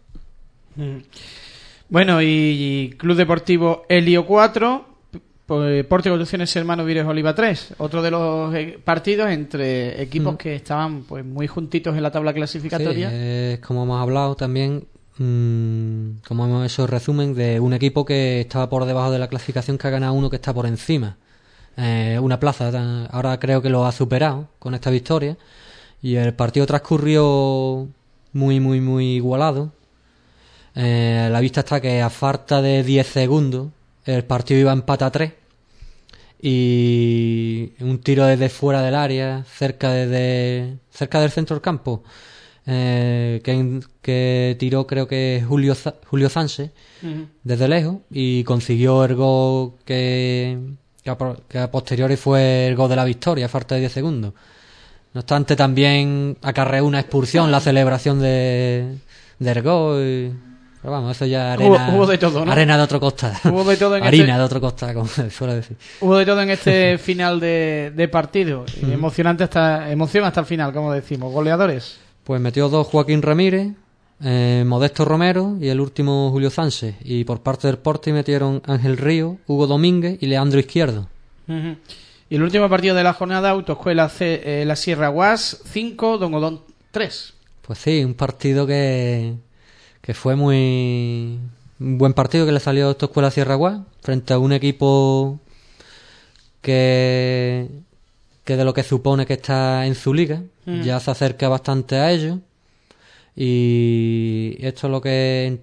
Speaker 2: Bueno, y Club Deportivo Helio 4, Porte Construcciones Hermano Vires Oliva 3. Otro de los partidos entre equipos que estaban pues muy juntitos en la tabla clasificatoria.
Speaker 7: Sí, como hemos hablado también, como hemos hecho el resumen de un equipo que estaba por debajo de la clasificación, que ha ganado uno que está por encima. Una plaza, ahora creo que lo ha superado con esta victoria. Y el partido transcurrió muy, muy, muy igualado. La vista está que a falta de 10 segundos el partido iba a empate a 3. Y un tiro desde fuera del área, cerca del centro del campo, que tiró creo que Julio Sánchez desde lejos, y consiguió el gol que a posteriori fue el gol de la victoria a falta de 10 segundos. No obstante, también acarreó una expulsión la celebración del gol. Pero vamos, eso ya
Speaker 2: hubo de todo, ¿no?
Speaker 7: Arena de otro costal.
Speaker 2: Hubo de todo en
Speaker 7: harina de otro costal, como se suele decir.
Speaker 2: Hubo de todo en este final de partido. Emoción hasta el final, como decimos. Goleadores.
Speaker 7: Pues metió 2 Joaquín Ramírez, Modesto Romero y el último Julio Sánchez. Y por parte del Sporting metieron Ángel Río, Hugo Domínguez y Leandro Izquierdo.
Speaker 2: Uh-huh. Y el último partido de la jornada, Autoescuela La Sierra Guas 5, Don Odón 3.
Speaker 7: Pues sí, un partido que fue un buen partido que le salió a Autoescuela Sierra Guas frente a un equipo que de lo que supone que está en su liga, ya se acerca bastante a ellos. Y esto es lo que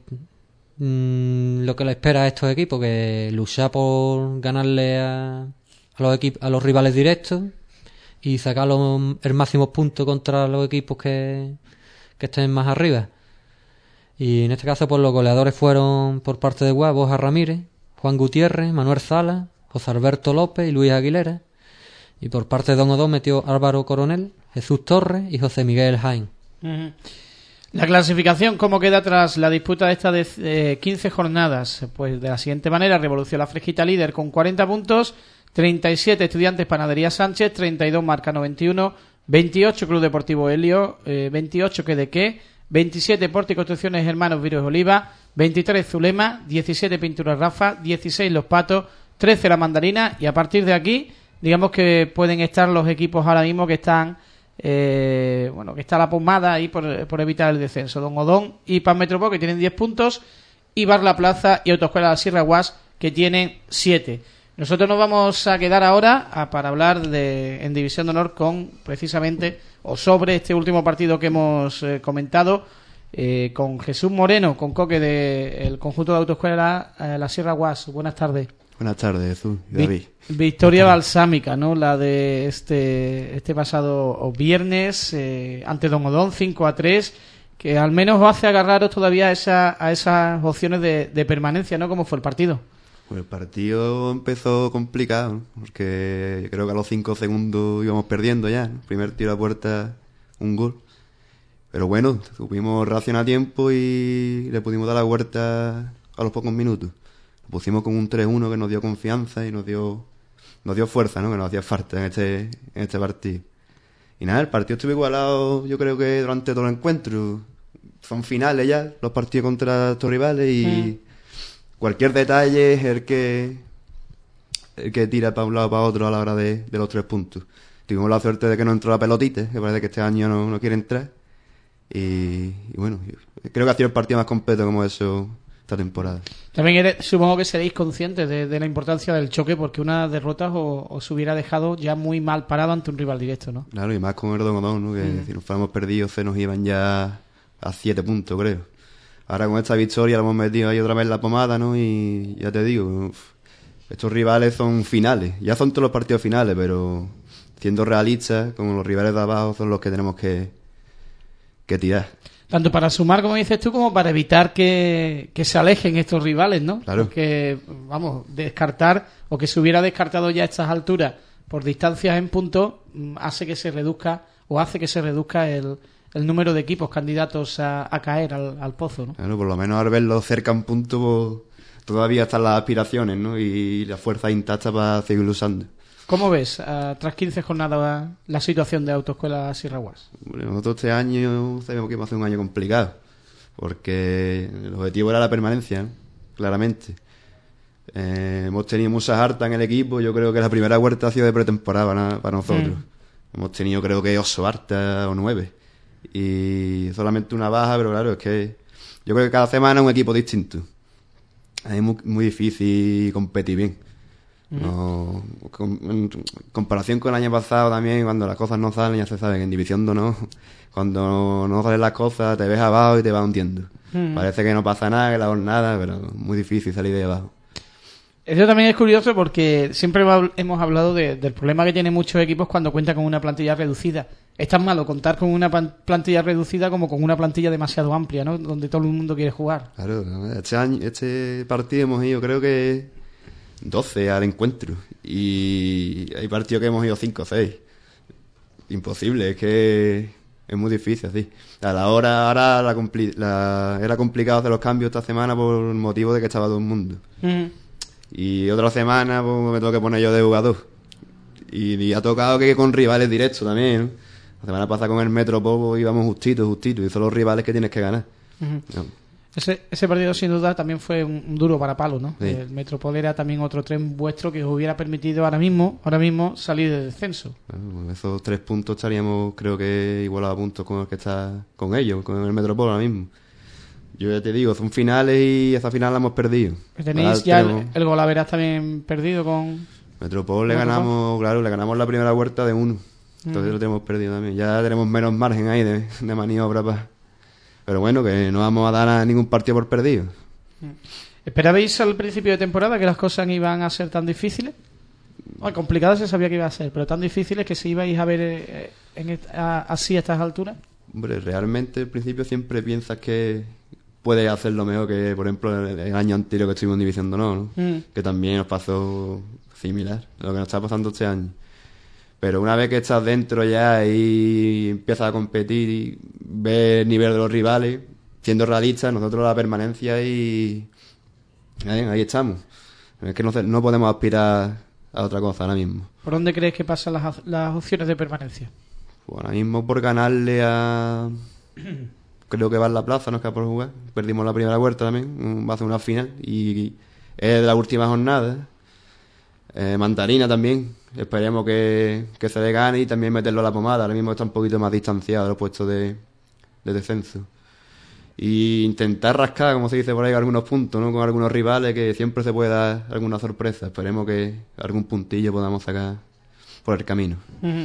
Speaker 7: le espera a estos equipos, que luchar por ganarle a los rivales directos y sacar el máximo puntos contra los equipos que estén más arriba. Y en este caso pues los goleadores fueron por parte de Guas, Borja Ramírez, Juan Gutiérrez, Manuel Sala, José Alberto López y Luis Aguilera. Y por parte de Don Odón metió Álvaro Coronel, Jesús Torres y José Miguel Jaén.
Speaker 2: Uh-huh. La clasificación, ¿cómo queda tras la disputa esta de 15 jornadas? Pues de la siguiente manera: Revolución La Fresquita líder con 40 puntos, 37 Estudiantes Panadería Sánchez, 32 Marca 91, 28 Club Deportivo Helio, 28 Quedequé, 27 Porte y Construcciones Hermanos Virus Oliva, 23 Zulema, 17 Pinturas Rafa, 16 Los Patos, 13 La Mandarina, y a partir de aquí digamos que pueden estar los equipos ahora mismo que están que está la pomada ahí por evitar el descenso: Don Odón y Pan Metropol, que tienen 10 puntos, y Bar La Plaza y Autoescuela La Sierra Guas, que tienen 7. Nosotros nos vamos a quedar ahora para hablar en División de Honor con precisamente o sobre este último partido que hemos comentado, con Jesús Moreno, con Coque del conjunto de Autoescuela La Sierra Guas. Buenas tardes.
Speaker 9: Buenas tardes, Jesús y David.
Speaker 2: Victoria balsámica, ¿no? La de este pasado viernes ante Don Odón, 5-3, que al menos os hace agarraros todavía a esas opciones de permanencia, ¿no? ¿Cómo fue el partido?
Speaker 9: Pues el partido empezó complicado, ¿no? Porque yo creo que a los 5 segundos íbamos perdiendo ya, ¿no? Primer tiro a puerta, un gol. Pero bueno, supimos reaccionar a tiempo y le pudimos dar la vuelta a los pocos minutos. Lo pusimos con un 3-1 que nos dio confianza y nos dio fuerza, ¿no? Que nos hacía falta en este partido. Y nada, el partido estuvo igualado, yo creo que durante todo el encuentro. Son finales ya, los partidos contra estos rivales, y cualquier detalle es el que tira para un lado o para otro a la hora de los 3 puntos. Tuvimos la suerte de que no entró la pelotita, que parece que este año no quiere entrar. Y bueno, yo creo que ha sido el partido más completo como eso esta temporada.
Speaker 2: También supongo que seréis conscientes de la importancia del choque, porque una derrota os hubiera dejado ya muy mal parado ante un rival directo, ¿no?
Speaker 9: Claro, y más con el Don Odón, ¿no? Que si nos fuéramos perdidos se nos iban ya a 7 puntos, creo. Ahora con esta victoria lo hemos metido ahí otra vez en la pomada, ¿no? Y ya te digo, estos rivales son finales. Ya son todos los partidos finales, pero siendo realistas, como los rivales de abajo son los que tenemos que tirar.
Speaker 2: Tanto para sumar, como dices tú, como para evitar que se alejen estos rivales, ¿no?
Speaker 9: Claro.
Speaker 2: Porque, descartar, o que se hubiera descartado ya a estas alturas por distancias en puntos, hace que se reduzca el número de equipos candidatos a caer al pozo, ¿no?
Speaker 9: Claro, por lo menos al verlo cerca en punto, pues, todavía están las aspiraciones, ¿no? Y la fuerza intacta para seguir luchando.
Speaker 2: ¿Cómo ves, tras 15 jornadas, la situación de Autoescuela Sierra Guas?
Speaker 9: Bueno, nosotros este año sabemos que iba a ser un año complicado, porque el objetivo era la permanencia, ¿no? Claramente. Hemos tenido muchas hartas en el equipo. Yo creo que la primera vuelta ha sido de pretemporada para nosotros. Hemos tenido, creo que 8 hartas o 9. Y solamente una baja, pero claro, es que yo creo que cada semana es un equipo distinto. Es muy difícil competir bien. No, en comparación con el año pasado también, cuando las cosas no salen, ya se sabe que en División de Honor, cuando no salen las cosas, te ves abajo y te vas hundiendo. Parece que no pasa nada, que la jornada, pero muy difícil salir de abajo.
Speaker 2: Eso también es curioso, porque siempre hemos hablado del problema que tienen muchos equipos cuando cuentan con una plantilla reducida. Es tan malo contar con una plantilla reducida como con una plantilla demasiado amplia, ¿no? Donde todo el mundo quiere jugar.
Speaker 9: Claro, este partido hemos ido, creo que 12 al encuentro, y hay partidos que hemos ido 5 o 6. Imposible, es que es muy difícil así. A la hora ahora era complicado hacer los cambios esta semana por el motivo de que estaba todo el mundo. Y otra semana pues, me tengo que poner yo de jugador, y ha tocado que con rivales directos también, ¿no? La semana pasada con el Metropol íbamos justito, y son los rivales que tienes que ganar. No.
Speaker 2: Ese partido sin duda también fue un duro para palo, ¿no?
Speaker 9: Sí.
Speaker 2: El Metropol era también otro tren vuestro que os hubiera permitido ahora mismo salir de descenso.
Speaker 9: Bueno, pues esos 3 puntos estaríamos, creo que, igualados a puntos con el que está con ellos, con el Metropol ahora mismo. Yo ya te digo, son finales y esa final la hemos perdido.
Speaker 2: Tenéis
Speaker 9: Ahora
Speaker 2: ya
Speaker 9: tenemos-
Speaker 2: el Golaveras también perdido con...
Speaker 9: Metropol le
Speaker 2: Metropol.
Speaker 9: ganamos la primera vuelta de 1. Entonces lo tenemos perdido también. Ya tenemos menos margen ahí de maniobra para... Pero bueno, que no vamos a dar a ningún partido por perdido.
Speaker 2: ¿Esperabais al principio de temporada que las cosas iban a ser tan difíciles? Bueno, complicadas se sabía que iba a ser, pero tan difíciles que se ibais a ver así a estas alturas.
Speaker 9: Hombre, realmente al principio siempre piensas que puedes hacerlo mejor que, por ejemplo, el año anterior que estuvimos en División de Honor, ¿no? Que también nos pasó similar, lo que nos está pasando este año. Pero una vez que estás dentro ya y empiezas a competir y ves el nivel de los rivales, siendo realistas, nosotros la permanencia y ahí estamos. Es que no podemos aspirar a otra cosa ahora mismo.
Speaker 2: ¿Por dónde crees que pasan las opciones de permanencia?
Speaker 9: Pues ahora mismo por ganarle a... Creo que va en la plaza, no es que por jugar. Perdimos la primera vuelta también, va a ser una final y es de la última jornada. Mandarina también, esperemos que se le gane y también meterlo a la pomada. Ahora mismo está un poquito más distanciado de los puestos de descenso. Y intentar rascar, como se dice por ahí, algunos puntos, ¿no? Con algunos rivales, que siempre se puede dar alguna sorpresa. Esperemos que algún puntillo podamos sacar por el camino.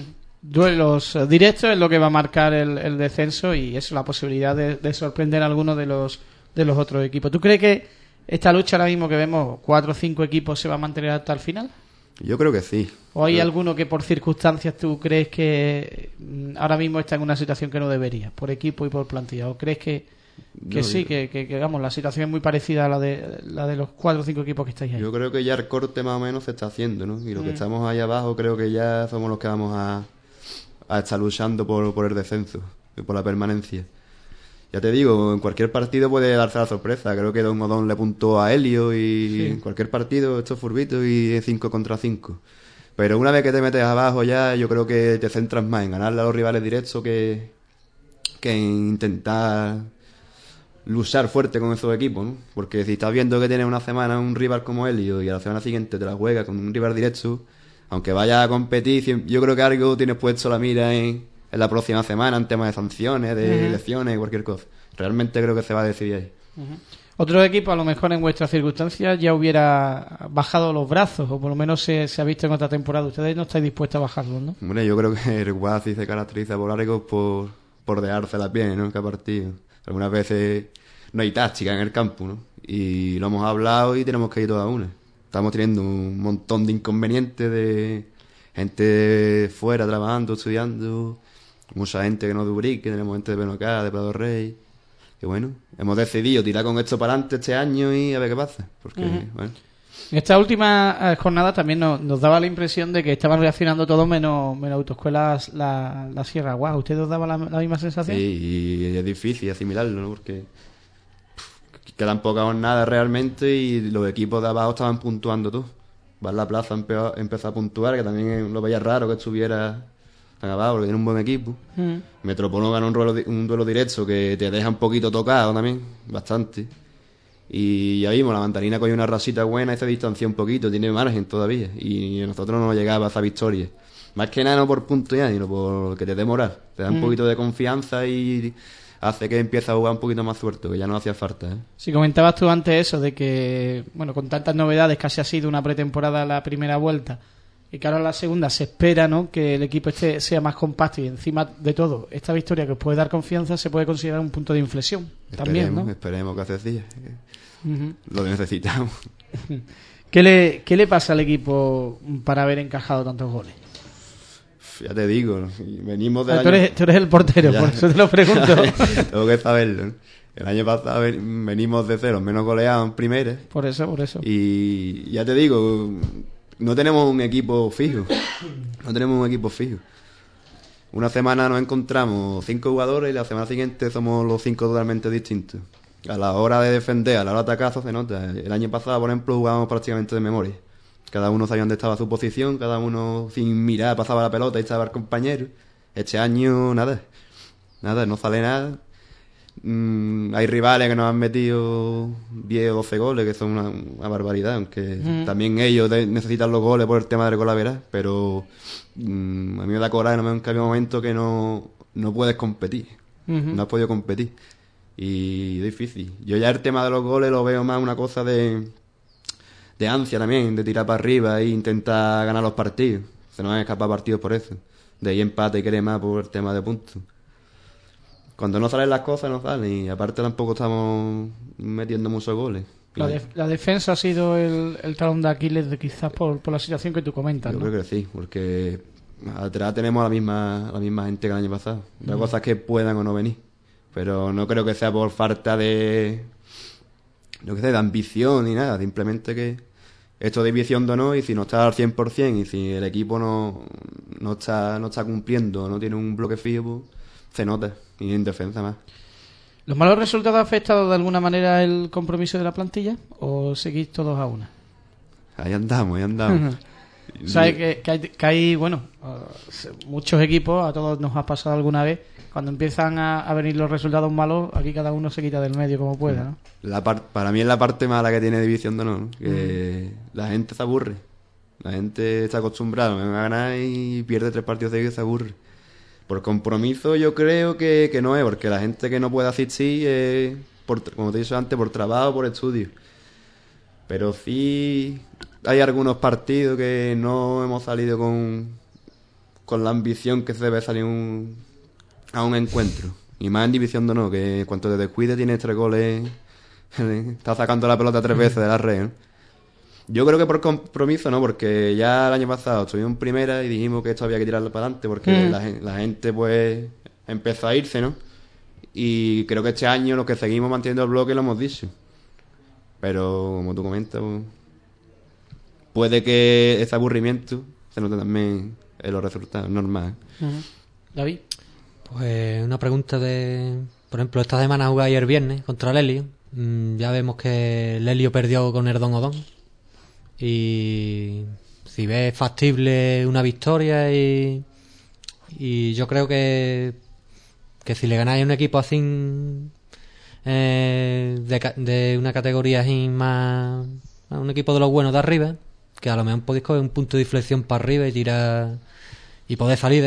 Speaker 2: Duelos directos es lo que va a marcar el descenso y eso, la posibilidad de sorprender a alguno de los otros equipos. ¿Tú crees que esta lucha ahora mismo que vemos, 4 o 5 equipos, se va a mantener hasta el final?
Speaker 9: Yo creo que sí.
Speaker 2: ¿O hay alguno que por circunstancias tú crees que ahora mismo está en una situación que no debería, por equipo y por plantilla? ¿O crees que sí, que vamos, la situación es muy parecida a la de los 4 o 5 equipos que estáis ahí?
Speaker 9: Yo creo que ya el corte más o menos se está haciendo, ¿no? Y los que estamos ahí abajo creo que ya somos los que vamos a estar luchando por el descenso y por la permanencia. Ya te digo, en cualquier partido puede darse la sorpresa. Creo que Don Odón le puntó a Helio y en cualquier partido estos furbitos y 5 contra 5. Pero una vez que te metes abajo ya, yo creo que te centras más en ganarle a los rivales directos que en intentar luchar fuerte con esos equipos, ¿no? Porque si estás viendo que tienes una semana un rival como Helio y a la semana siguiente te la juegas con un rival directo, aunque vayas a competir, yo creo que algo tienes puesto la mira en la próxima semana en temas de sanciones, de elecciones, cualquier cosa. Realmente creo que se va a decidir ahí.
Speaker 2: Otro equipo, a lo mejor en vuestras circunstancias, ya hubiera bajado los brazos, o por lo menos se ha visto en otra temporada. Ustedes no estáis dispuestos a bajarlos, ¿no?
Speaker 9: Hombre, yo creo que el Guasi se caracteriza por algo por dejarse la piel, ¿no? En cada partido. Algunas veces no hay táctica en el campo, ¿no? Y lo hemos hablado y tenemos que ir todas una. Estamos teniendo un montón de inconvenientes de gente fuera trabajando, estudiando, mucha gente que no dubrique, tenemos gente de Benocá, de Prado Rey. Y bueno, hemos decidido tirar con esto para adelante este año y a ver qué pasa. Porque, bueno.
Speaker 2: En esta última jornada también nos daba la impresión de que estaban reaccionando todos menos Autoescuelas la Sierra Guau. ¿Usted os daba la misma sensación?
Speaker 9: Sí, y es difícil asimilarlo, ¿no? Porque quedan pocas jornadas realmente y los equipos de abajo estaban puntuando todo. Van la Plaza empezó a puntuar, que también lo veía raro que estuviera tan abajo, porque tiene un buen equipo. Metropol ganó un duelo directo que te deja un poquito tocado también, bastante. Y ya vimos, la Mandarina cogió una rasita buena y se distanció un poquito, tiene margen todavía. Y a nosotros no nos llegaba esa victoria. Más que nada no por punto ya, sino por que te dé moral. Te da un poquito de confianza y hace que empieces a jugar un poquito más suelto, que ya no hacía falta, ¿eh?
Speaker 2: Si comentabas tú antes eso, de que, bueno, con tantas novedades, casi ha sido una pretemporada la primera vuelta, y que ahora la segunda se espera, ¿no?, que el equipo sea más compacto y encima de todo, esta victoria que os puede dar confianza se puede considerar un punto de inflexión también, ¿no?
Speaker 9: Esperemos que hace días. Lo necesitamos.
Speaker 2: ¿Qué le pasa al equipo para haber encajado tantos goles?
Speaker 9: Ya te digo, venimos del
Speaker 2: tú eres el portero, por eso te lo pregunto.
Speaker 9: Tengo que saberlo, ¿no? El año pasado venimos de cero, menos goleados en primera.
Speaker 2: Por eso.
Speaker 9: Y ya te digo, no tenemos un equipo fijo. Una semana nos encontramos 5 jugadores y la semana siguiente somos los 5 totalmente distintos. A la hora de defender, a la hora de atacar, eso se nota. El año pasado, por ejemplo, jugábamos prácticamente de memoria. Cada uno sabía dónde estaba su posición, cada uno sin mirar pasaba la pelota y estaba el compañero. Este año nada, no sale nada. Hay rivales que nos han metido 10 o 12 goles, que son una barbaridad, aunque también ellos necesitan los goles por el tema de golaveras, pero a mí me da coraje en un momento que no puedes competir, no has podido competir, y es difícil. Yo ya el tema de los goles lo veo más una cosa de ansia también, de tirar para arriba e intentar ganar los partidos. Se nos han escapado partidos por eso, de ahí empate y querer más por el tema de puntos. Cuando no salen las cosas, no salen. Y aparte tampoco estamos metiendo muchos goles.
Speaker 2: La defensa ha sido el talón de Aquiles quizás por la situación que tú comentas,
Speaker 9: Yo
Speaker 2: ¿no?
Speaker 9: creo que sí, porque atrás tenemos la misma gente que el año pasado. Otra cosa es que puedan o no venir. Pero no creo que sea por falta de ambición ni nada. Simplemente que esto de división de honor, y si no está al 100% y si el equipo no está cumpliendo, no tiene un bloque fijo, pues se nota. Y en defensa más.
Speaker 2: ¿Los malos resultados han afectado de alguna manera el compromiso de la plantilla? ¿O seguís todos a una?
Speaker 9: Ahí andamos.
Speaker 2: O sea, que hay, bueno, muchos equipos, a todos nos ha pasado alguna vez, cuando empiezan a venir los resultados malos, aquí cada uno se quita del medio como pueda, ¿no?
Speaker 9: Para mí es la parte mala que tiene División de Honor, ¿no? Que la gente se aburre. La gente está acostumbrada a ganar y pierde 3 partidos seguidos y se aburre. Por compromiso yo creo que no es, porque la gente que no puede asistir es, como te he dicho antes, por trabajo, por estudio. Pero sí hay algunos partidos que no hemos salido con la ambición que se debe salir a un encuentro. Y más en División de Honor, que en cuanto te descuides tienes 3 goles, estás sacando la pelota 3 veces de la red, ¿no? Yo creo que por compromiso no, porque ya el año pasado estuvimos en primera y dijimos que esto había que tirarlo para adelante, porque la gente pues empezó a irse, ¿no? Y creo que este año los que seguimos manteniendo el bloque lo hemos dicho. Pero como tú comentas, pues, puede que ese aburrimiento se note también en los resultados, normal.
Speaker 2: David.
Speaker 7: Pues una pregunta por ejemplo, esta semana jugué ayer viernes contra el Helio. Ya vemos que el Helio perdió con Erdón Odón. Y si ves factible una victoria y yo creo que si le ganáis a un equipo así de una categoría así más, a un equipo de los buenos de arriba, que a lo mejor podéis coger un punto de inflexión para arriba y tirar y poder salir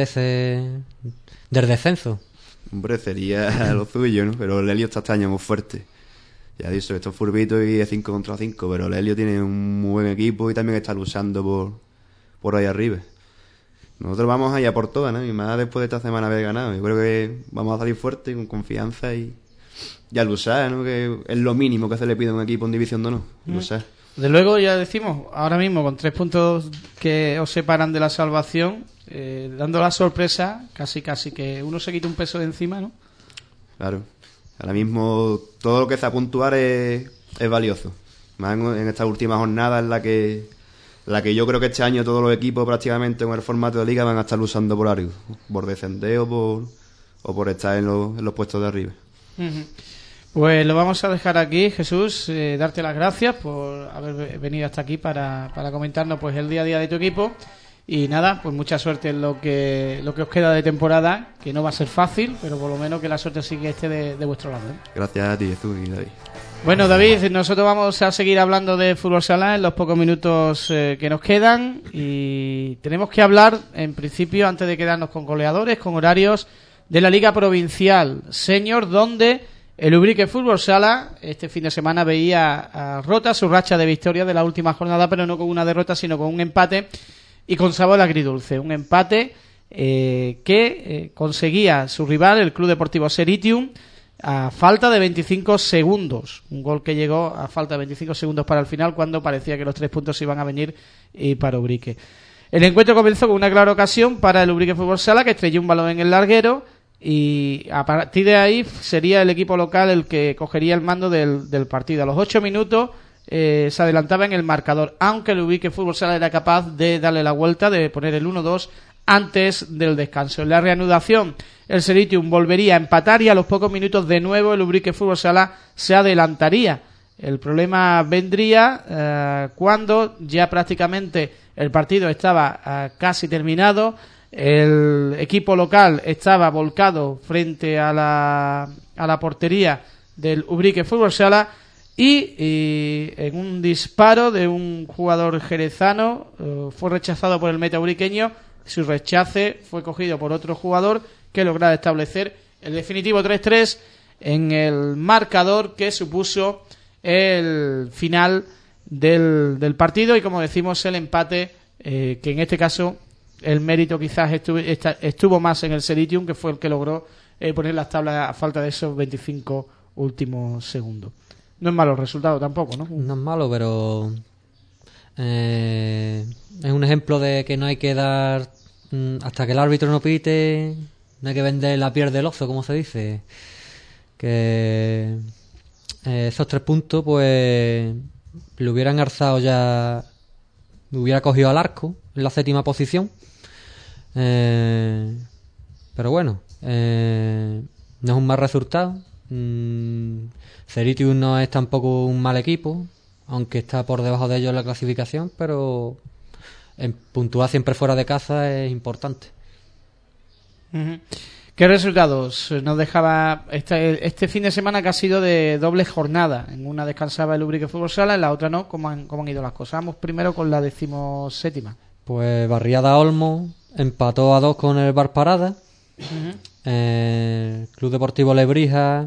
Speaker 7: del descenso.
Speaker 9: Hombre, sería lo suyo, ¿no? Pero el Helio está este año muy fuerte. Ya he dicho, esto es furbito y es 5 contra 5, pero el Helio tiene un muy buen equipo y también está luchando por ahí arriba. Nosotros vamos allá por todas, ¿no? Y más después de esta semana haber ganado. Yo creo que vamos a salir fuerte y con confianza y a luchar, ¿no? Que es lo mínimo que se le pide a un equipo en División de Honor, luchar.
Speaker 2: De luego, ya decimos, ahora mismo con 3 puntos que os separan de la salvación, dando la sorpresa, casi que uno se quita un peso de encima, ¿no?
Speaker 9: Claro. Ahora mismo todo lo que sea puntuar es valioso. Más en esta última jornada en la que yo creo que este año todos los equipos prácticamente con el formato de liga van a estar luchando por algo, por descender o por estar en los puestos de arriba.
Speaker 2: Pues lo vamos a dejar aquí, Jesús, darte las gracias por haber venido hasta aquí para comentarnos pues el día a día de tu equipo. Y nada, pues mucha suerte en lo que os queda de temporada, que no va a ser fácil, pero por lo menos que la suerte sí que esté de vuestro lado, ¿eh?
Speaker 9: Gracias a ti, Jesús y David.
Speaker 2: Bueno, David, nosotros vamos a seguir hablando de fútbol sala en los pocos minutos que nos quedan, y tenemos que hablar, en principio, antes de quedarnos con goleadores, con horarios, de la Liga Provincial Senior, donde el Ubrique Fútbol Sala este fin de semana veía rota su racha de victoria de la última jornada, pero no con una derrota, sino con un empate y con sabor agridulce. Un empate que conseguía su rival, el Club Deportivo Seritium, a falta de 25 segundos. Un gol que llegó a falta de 25 segundos para el final, cuando parecía que los 3 puntos iban a venir para Ubrique. El encuentro comenzó con una clara ocasión para el Ubrique Fútbol Sala, que estrelló un balón en el larguero, y a partir de ahí sería el equipo local el que cogería el mando del partido. A los 8 minutos se adelantaba en el marcador, aunque el Ubrique Fútbol Sala era capaz de darle la vuelta, de poner el 1-2 antes del descanso. En la reanudación, el Seritium volvería a empatar y a los pocos minutos de nuevo el Ubrique Fútbol Sala se adelantaría. El problema vendría cuando ya prácticamente el partido estaba casi terminado. El equipo local estaba volcado frente a la portería del Ubrique Fútbol Sala y en un disparo de un jugador jerezano fue rechazado por el meta ubriqueño. Su rechace fue cogido por otro jugador que lograba establecer el definitivo 3-3 en el marcador que supuso el final del partido y, como decimos, el empate, que en este caso el mérito quizás estuvo más en el Seritium, que fue el que logró poner las tablas a falta de esos 25 últimos segundos. No es malo el resultado tampoco, ¿no?
Speaker 7: No es malo, pero es un ejemplo de que no hay que dar hasta que el árbitro no pite, no hay que vender la piel del oso, como se dice. Que esos 3 puntos pues lo hubieran alzado ya, lo hubiera cogido al arco en la 7ª posición, pero bueno, no es un mal resultado. Ceritium no es tampoco un mal equipo, aunque está por debajo de ellos en la clasificación, pero puntuar siempre fuera de casa es importante.
Speaker 2: ¿Qué resultados nos dejaba este fin de semana, que ha sido de doble jornada? En una descansaba el Ubrique Fútbol Sala, en la otra no. ¿Cómo han ido las cosas? Vamos primero con la 17ª.
Speaker 7: Pues Barriada Olmo empató a 2 con el Bar Parada. Club Deportivo Lebrija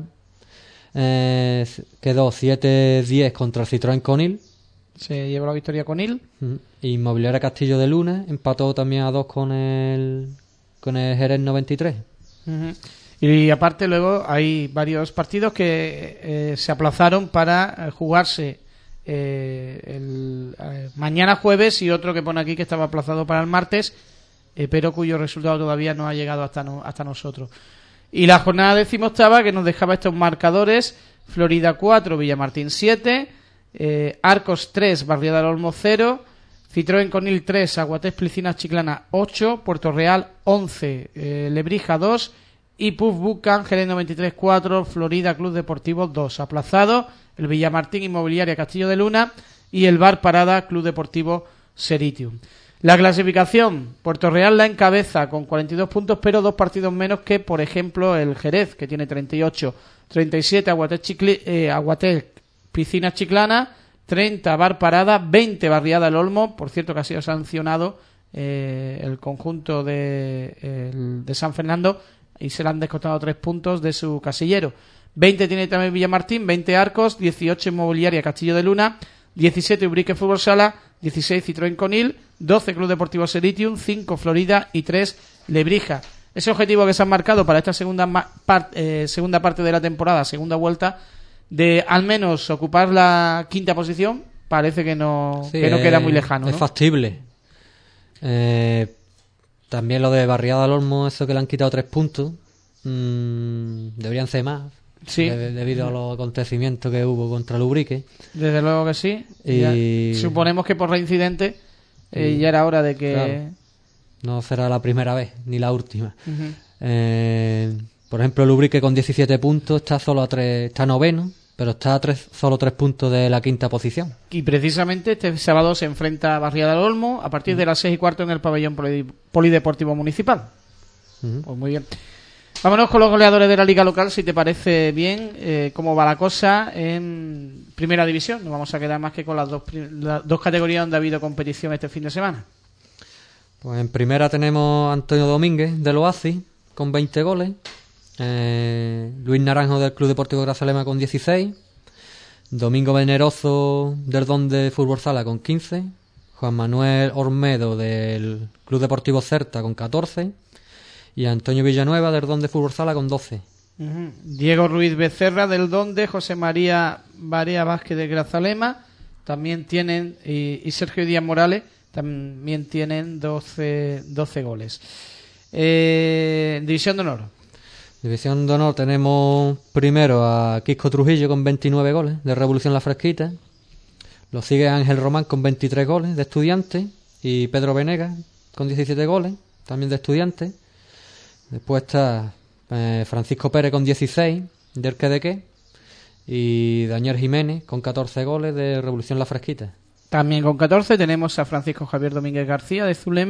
Speaker 7: quedó 7-10 contra el Citroën Conil.
Speaker 2: Se llevó la victoria Conil.
Speaker 7: Inmobiliaria Castillo de Luna empató también a 2 con el Jerez 93.
Speaker 2: Y aparte luego hay varios partidos que se aplazaron para jugarse mañana jueves, y otro que pone aquí que estaba aplazado para el martes, pero cuyo resultado todavía no ha llegado hasta nosotros. Y la jornada 18ª, que nos dejaba estos marcadores: Florida 4, Villamartín 7, Arcos 3, Barriada del Olmo 0, Citroën Conil 3, Aguatés Plicina Chiclana 8, Puerto Real 11, Lebrija 2 y Puf Bucan Jerez 93 4, Florida Club Deportivo 2. Aplazado el Villamartín Inmobiliaria Castillo de Luna y el Bar Parada Club Deportivo Seritium. La clasificación: Puerto Real la encabeza con 42 puntos, pero 2 partidos menos que, por ejemplo, el Jerez, que tiene 38, 37 Aguatés Piscina Chiclana, 30 Bar Parada, 20 Barriada del Olmo. Por cierto, que ha sido sancionado el conjunto de San Fernando y se le han descontado 3 puntos de su casillero. 20 tiene también Villamartín, 20 Arcos, 18 Inmobiliaria Castillo de Luna, 17 Ubrique Fútbol Sala, 16 Citroën Conil, 12 Club Deportivo Seritium, 5 Florida y 3 Lebrija. Ese objetivo que se han marcado para esta segunda parte de la temporada, segunda vuelta, de al menos ocupar la 5ª posición, parece que no queda muy lejano,
Speaker 7: es
Speaker 2: ¿no?
Speaker 7: factible. También lo de Barriada del Olmo, eso que le han quitado 3 puntos, deberían ser más.
Speaker 2: Sí.
Speaker 7: Debido a los acontecimientos que hubo contra el Ubrique.
Speaker 2: Desde luego que sí.
Speaker 7: Y
Speaker 2: suponemos que por reincidente ya era hora de que...
Speaker 7: Claro, no será la primera vez, ni la última. Por ejemplo, el Ubrique con 17 puntos está solo a 3, está noveno, pero está a solo 3 puntos de la 5ª posición.
Speaker 2: Y precisamente este sábado se enfrenta a Barriada del Olmo a partir de las 6:15 en el pabellón polideportivo municipal. Pues muy bien. Vámonos con los goleadores de la liga local, si te parece bien. ¿Cómo va la cosa en primera división? No vamos a quedar más que con las dos categorías donde ha habido competición este fin de semana.
Speaker 7: Pues en primera tenemos a Antonio Domínguez del Oasis con 20 goles, Luis Naranjo del Club Deportivo Grazalema con 16, Domingo Veneroso del Don de Fútbol Sala con 15, Juan Manuel Ormedo del Club Deportivo Certa con 14 y Antonio Villanueva del Don de Fútbol Sala con 12.
Speaker 2: Diego Ruiz Becerra del Don de José María Barea Vázquez de Grazalema también tienen, y Sergio Díaz Morales también tienen 12 goles. División de Honor.
Speaker 7: División de Honor tenemos primero a Quisco Trujillo con 29 goles de Revolución La Fresquita. Lo sigue Ángel Román con 23 goles de Estudiantes y Pedro Venegas con 17 goles también de Estudiantes. Después está Francisco Pérez con 16 de Erquedeque y Daniel Jiménez con 14 goles de Revolución La Fresquita.
Speaker 2: También con 14 tenemos a Francisco Javier Domínguez García de Zulema,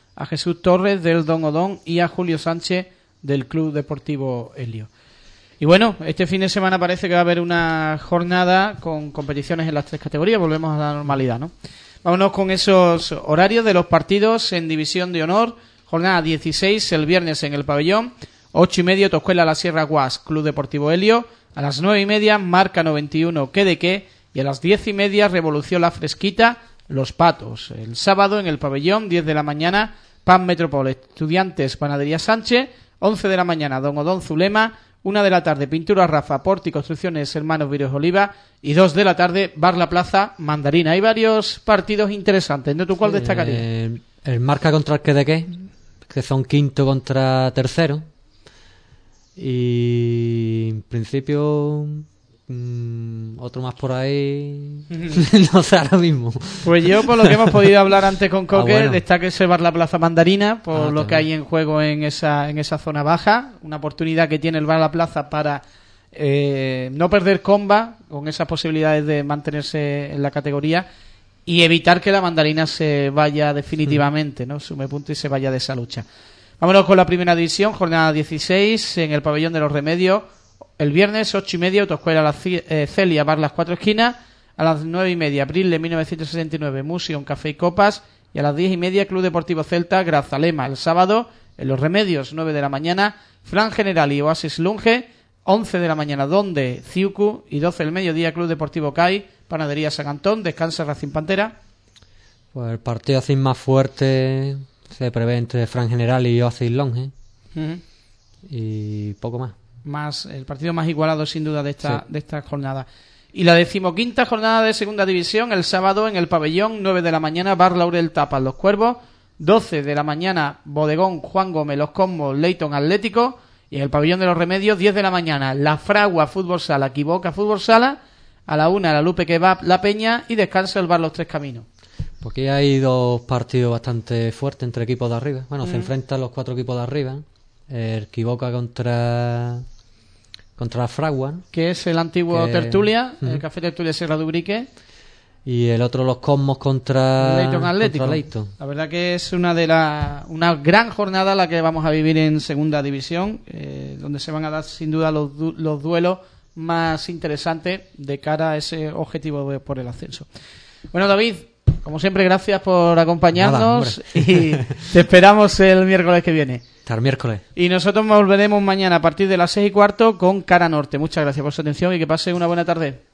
Speaker 2: a Jesús Torres del Don Odón y a Julio Sánchez del Club Deportivo Helio. Y bueno, este fin de semana parece que va a haber una jornada con competiciones en las 3 categorías. Volvemos a la normalidad, ¿no? Vámonos con esos horarios de los partidos en División de Honor. Jornada 16 el viernes en el pabellón. 8:30 Toscuela La Sierra Guas, Club Deportivo Helio. A las 9:30 Marca 91 ¿Qué de qué? Y a las 10:30 Revolución La Fresquita, Los Patos. El sábado en el pabellón, 10 de la mañana, Pan Metropol, Estudiantes, Panadería Sánchez. 11 de la mañana Don Odón Zulema. 1 de la tarde Pintura Rafa, Porti y Construcciones Hermanos Vídeos Oliva. Y 2 de la tarde Bar La Plaza, Mandarina. Hay varios partidos interesantes, ¿no? ¿Tú cuál destacarías?
Speaker 7: El Marca contra el ¿Qué de qué? Que son quinto contra tercero. Y en principio otro más por ahí no sé ahora mismo.
Speaker 2: Pues yo, por lo que hemos podido hablar antes con Coque,
Speaker 7: bueno.
Speaker 2: destaque ese Bar La Plaza Mandarina por lo
Speaker 7: también.
Speaker 2: que hay en juego en esa zona baja, una oportunidad que tiene el Bar La Plaza para no perder comba con esas posibilidades de mantenerse en la categoría y evitar que la Mandarina se vaya definitivamente, ¿no? Sume punto y se vaya de esa lucha. Vámonos con la primera división, jornada 16 en el pabellón de los Remedios. El viernes 8:30 Autoescuela La Celia Bar Las Cuatro Esquinas. A las 9:30 Abril de 1969 Museum Café y Copas. Y a las 10:30 Club Deportivo Celta Grazalema. El sábado en los Remedios 9 de la mañana Fran General y Oasis Lunge. 11 de la mañana Donde Ciucu. Y 12 del mediodía Club Deportivo CAI Panadería San Antón. Descansa Racing Pantera.
Speaker 7: Pues el partido así más fuerte se prevé entre Fran General y Oasis Longe. Y poco más.
Speaker 2: El partido más igualado sin duda de esta jornada. Y la 15ª jornada de segunda división el sábado en el pabellón 9 de la mañana Bar Laurel Tapas Los Cuervos. 12 de la mañana Bodegón Juan Gómez Los Cosmos Leyton Atlético. Y en el pabellón de los Remedios 10 de la mañana La Fragua Fútbol Sala Quiboca Fútbol Sala. A la 1 la Lupe Kebab La Peña. Y descansa el Bar Los Tres Caminos.
Speaker 7: Porque hay dos partidos bastante fuertes entre equipos de arriba. Bueno, se enfrentan los 4 equipos de arriba. El Quiboca contra la Fragua, ¿no?
Speaker 2: Que es el antiguo Tertulia, el Café Tertulia Sierra de Ubrique.
Speaker 7: Y el otro los Cosmos contra
Speaker 2: Leyton Atlético.
Speaker 7: Contra Leyton.
Speaker 2: La verdad que es una gran jornada la que vamos a vivir en segunda división, donde se van a dar sin duda los duelos más interesantes de cara a ese objetivo por el ascenso. Bueno, David, como siempre, gracias por acompañarnos. Y te esperamos el miércoles que viene.
Speaker 7: Hasta el miércoles.
Speaker 2: Y nosotros volveremos mañana a partir de las 6:15 con Cara Norte. Muchas gracias por su atención y que pase una buena tarde.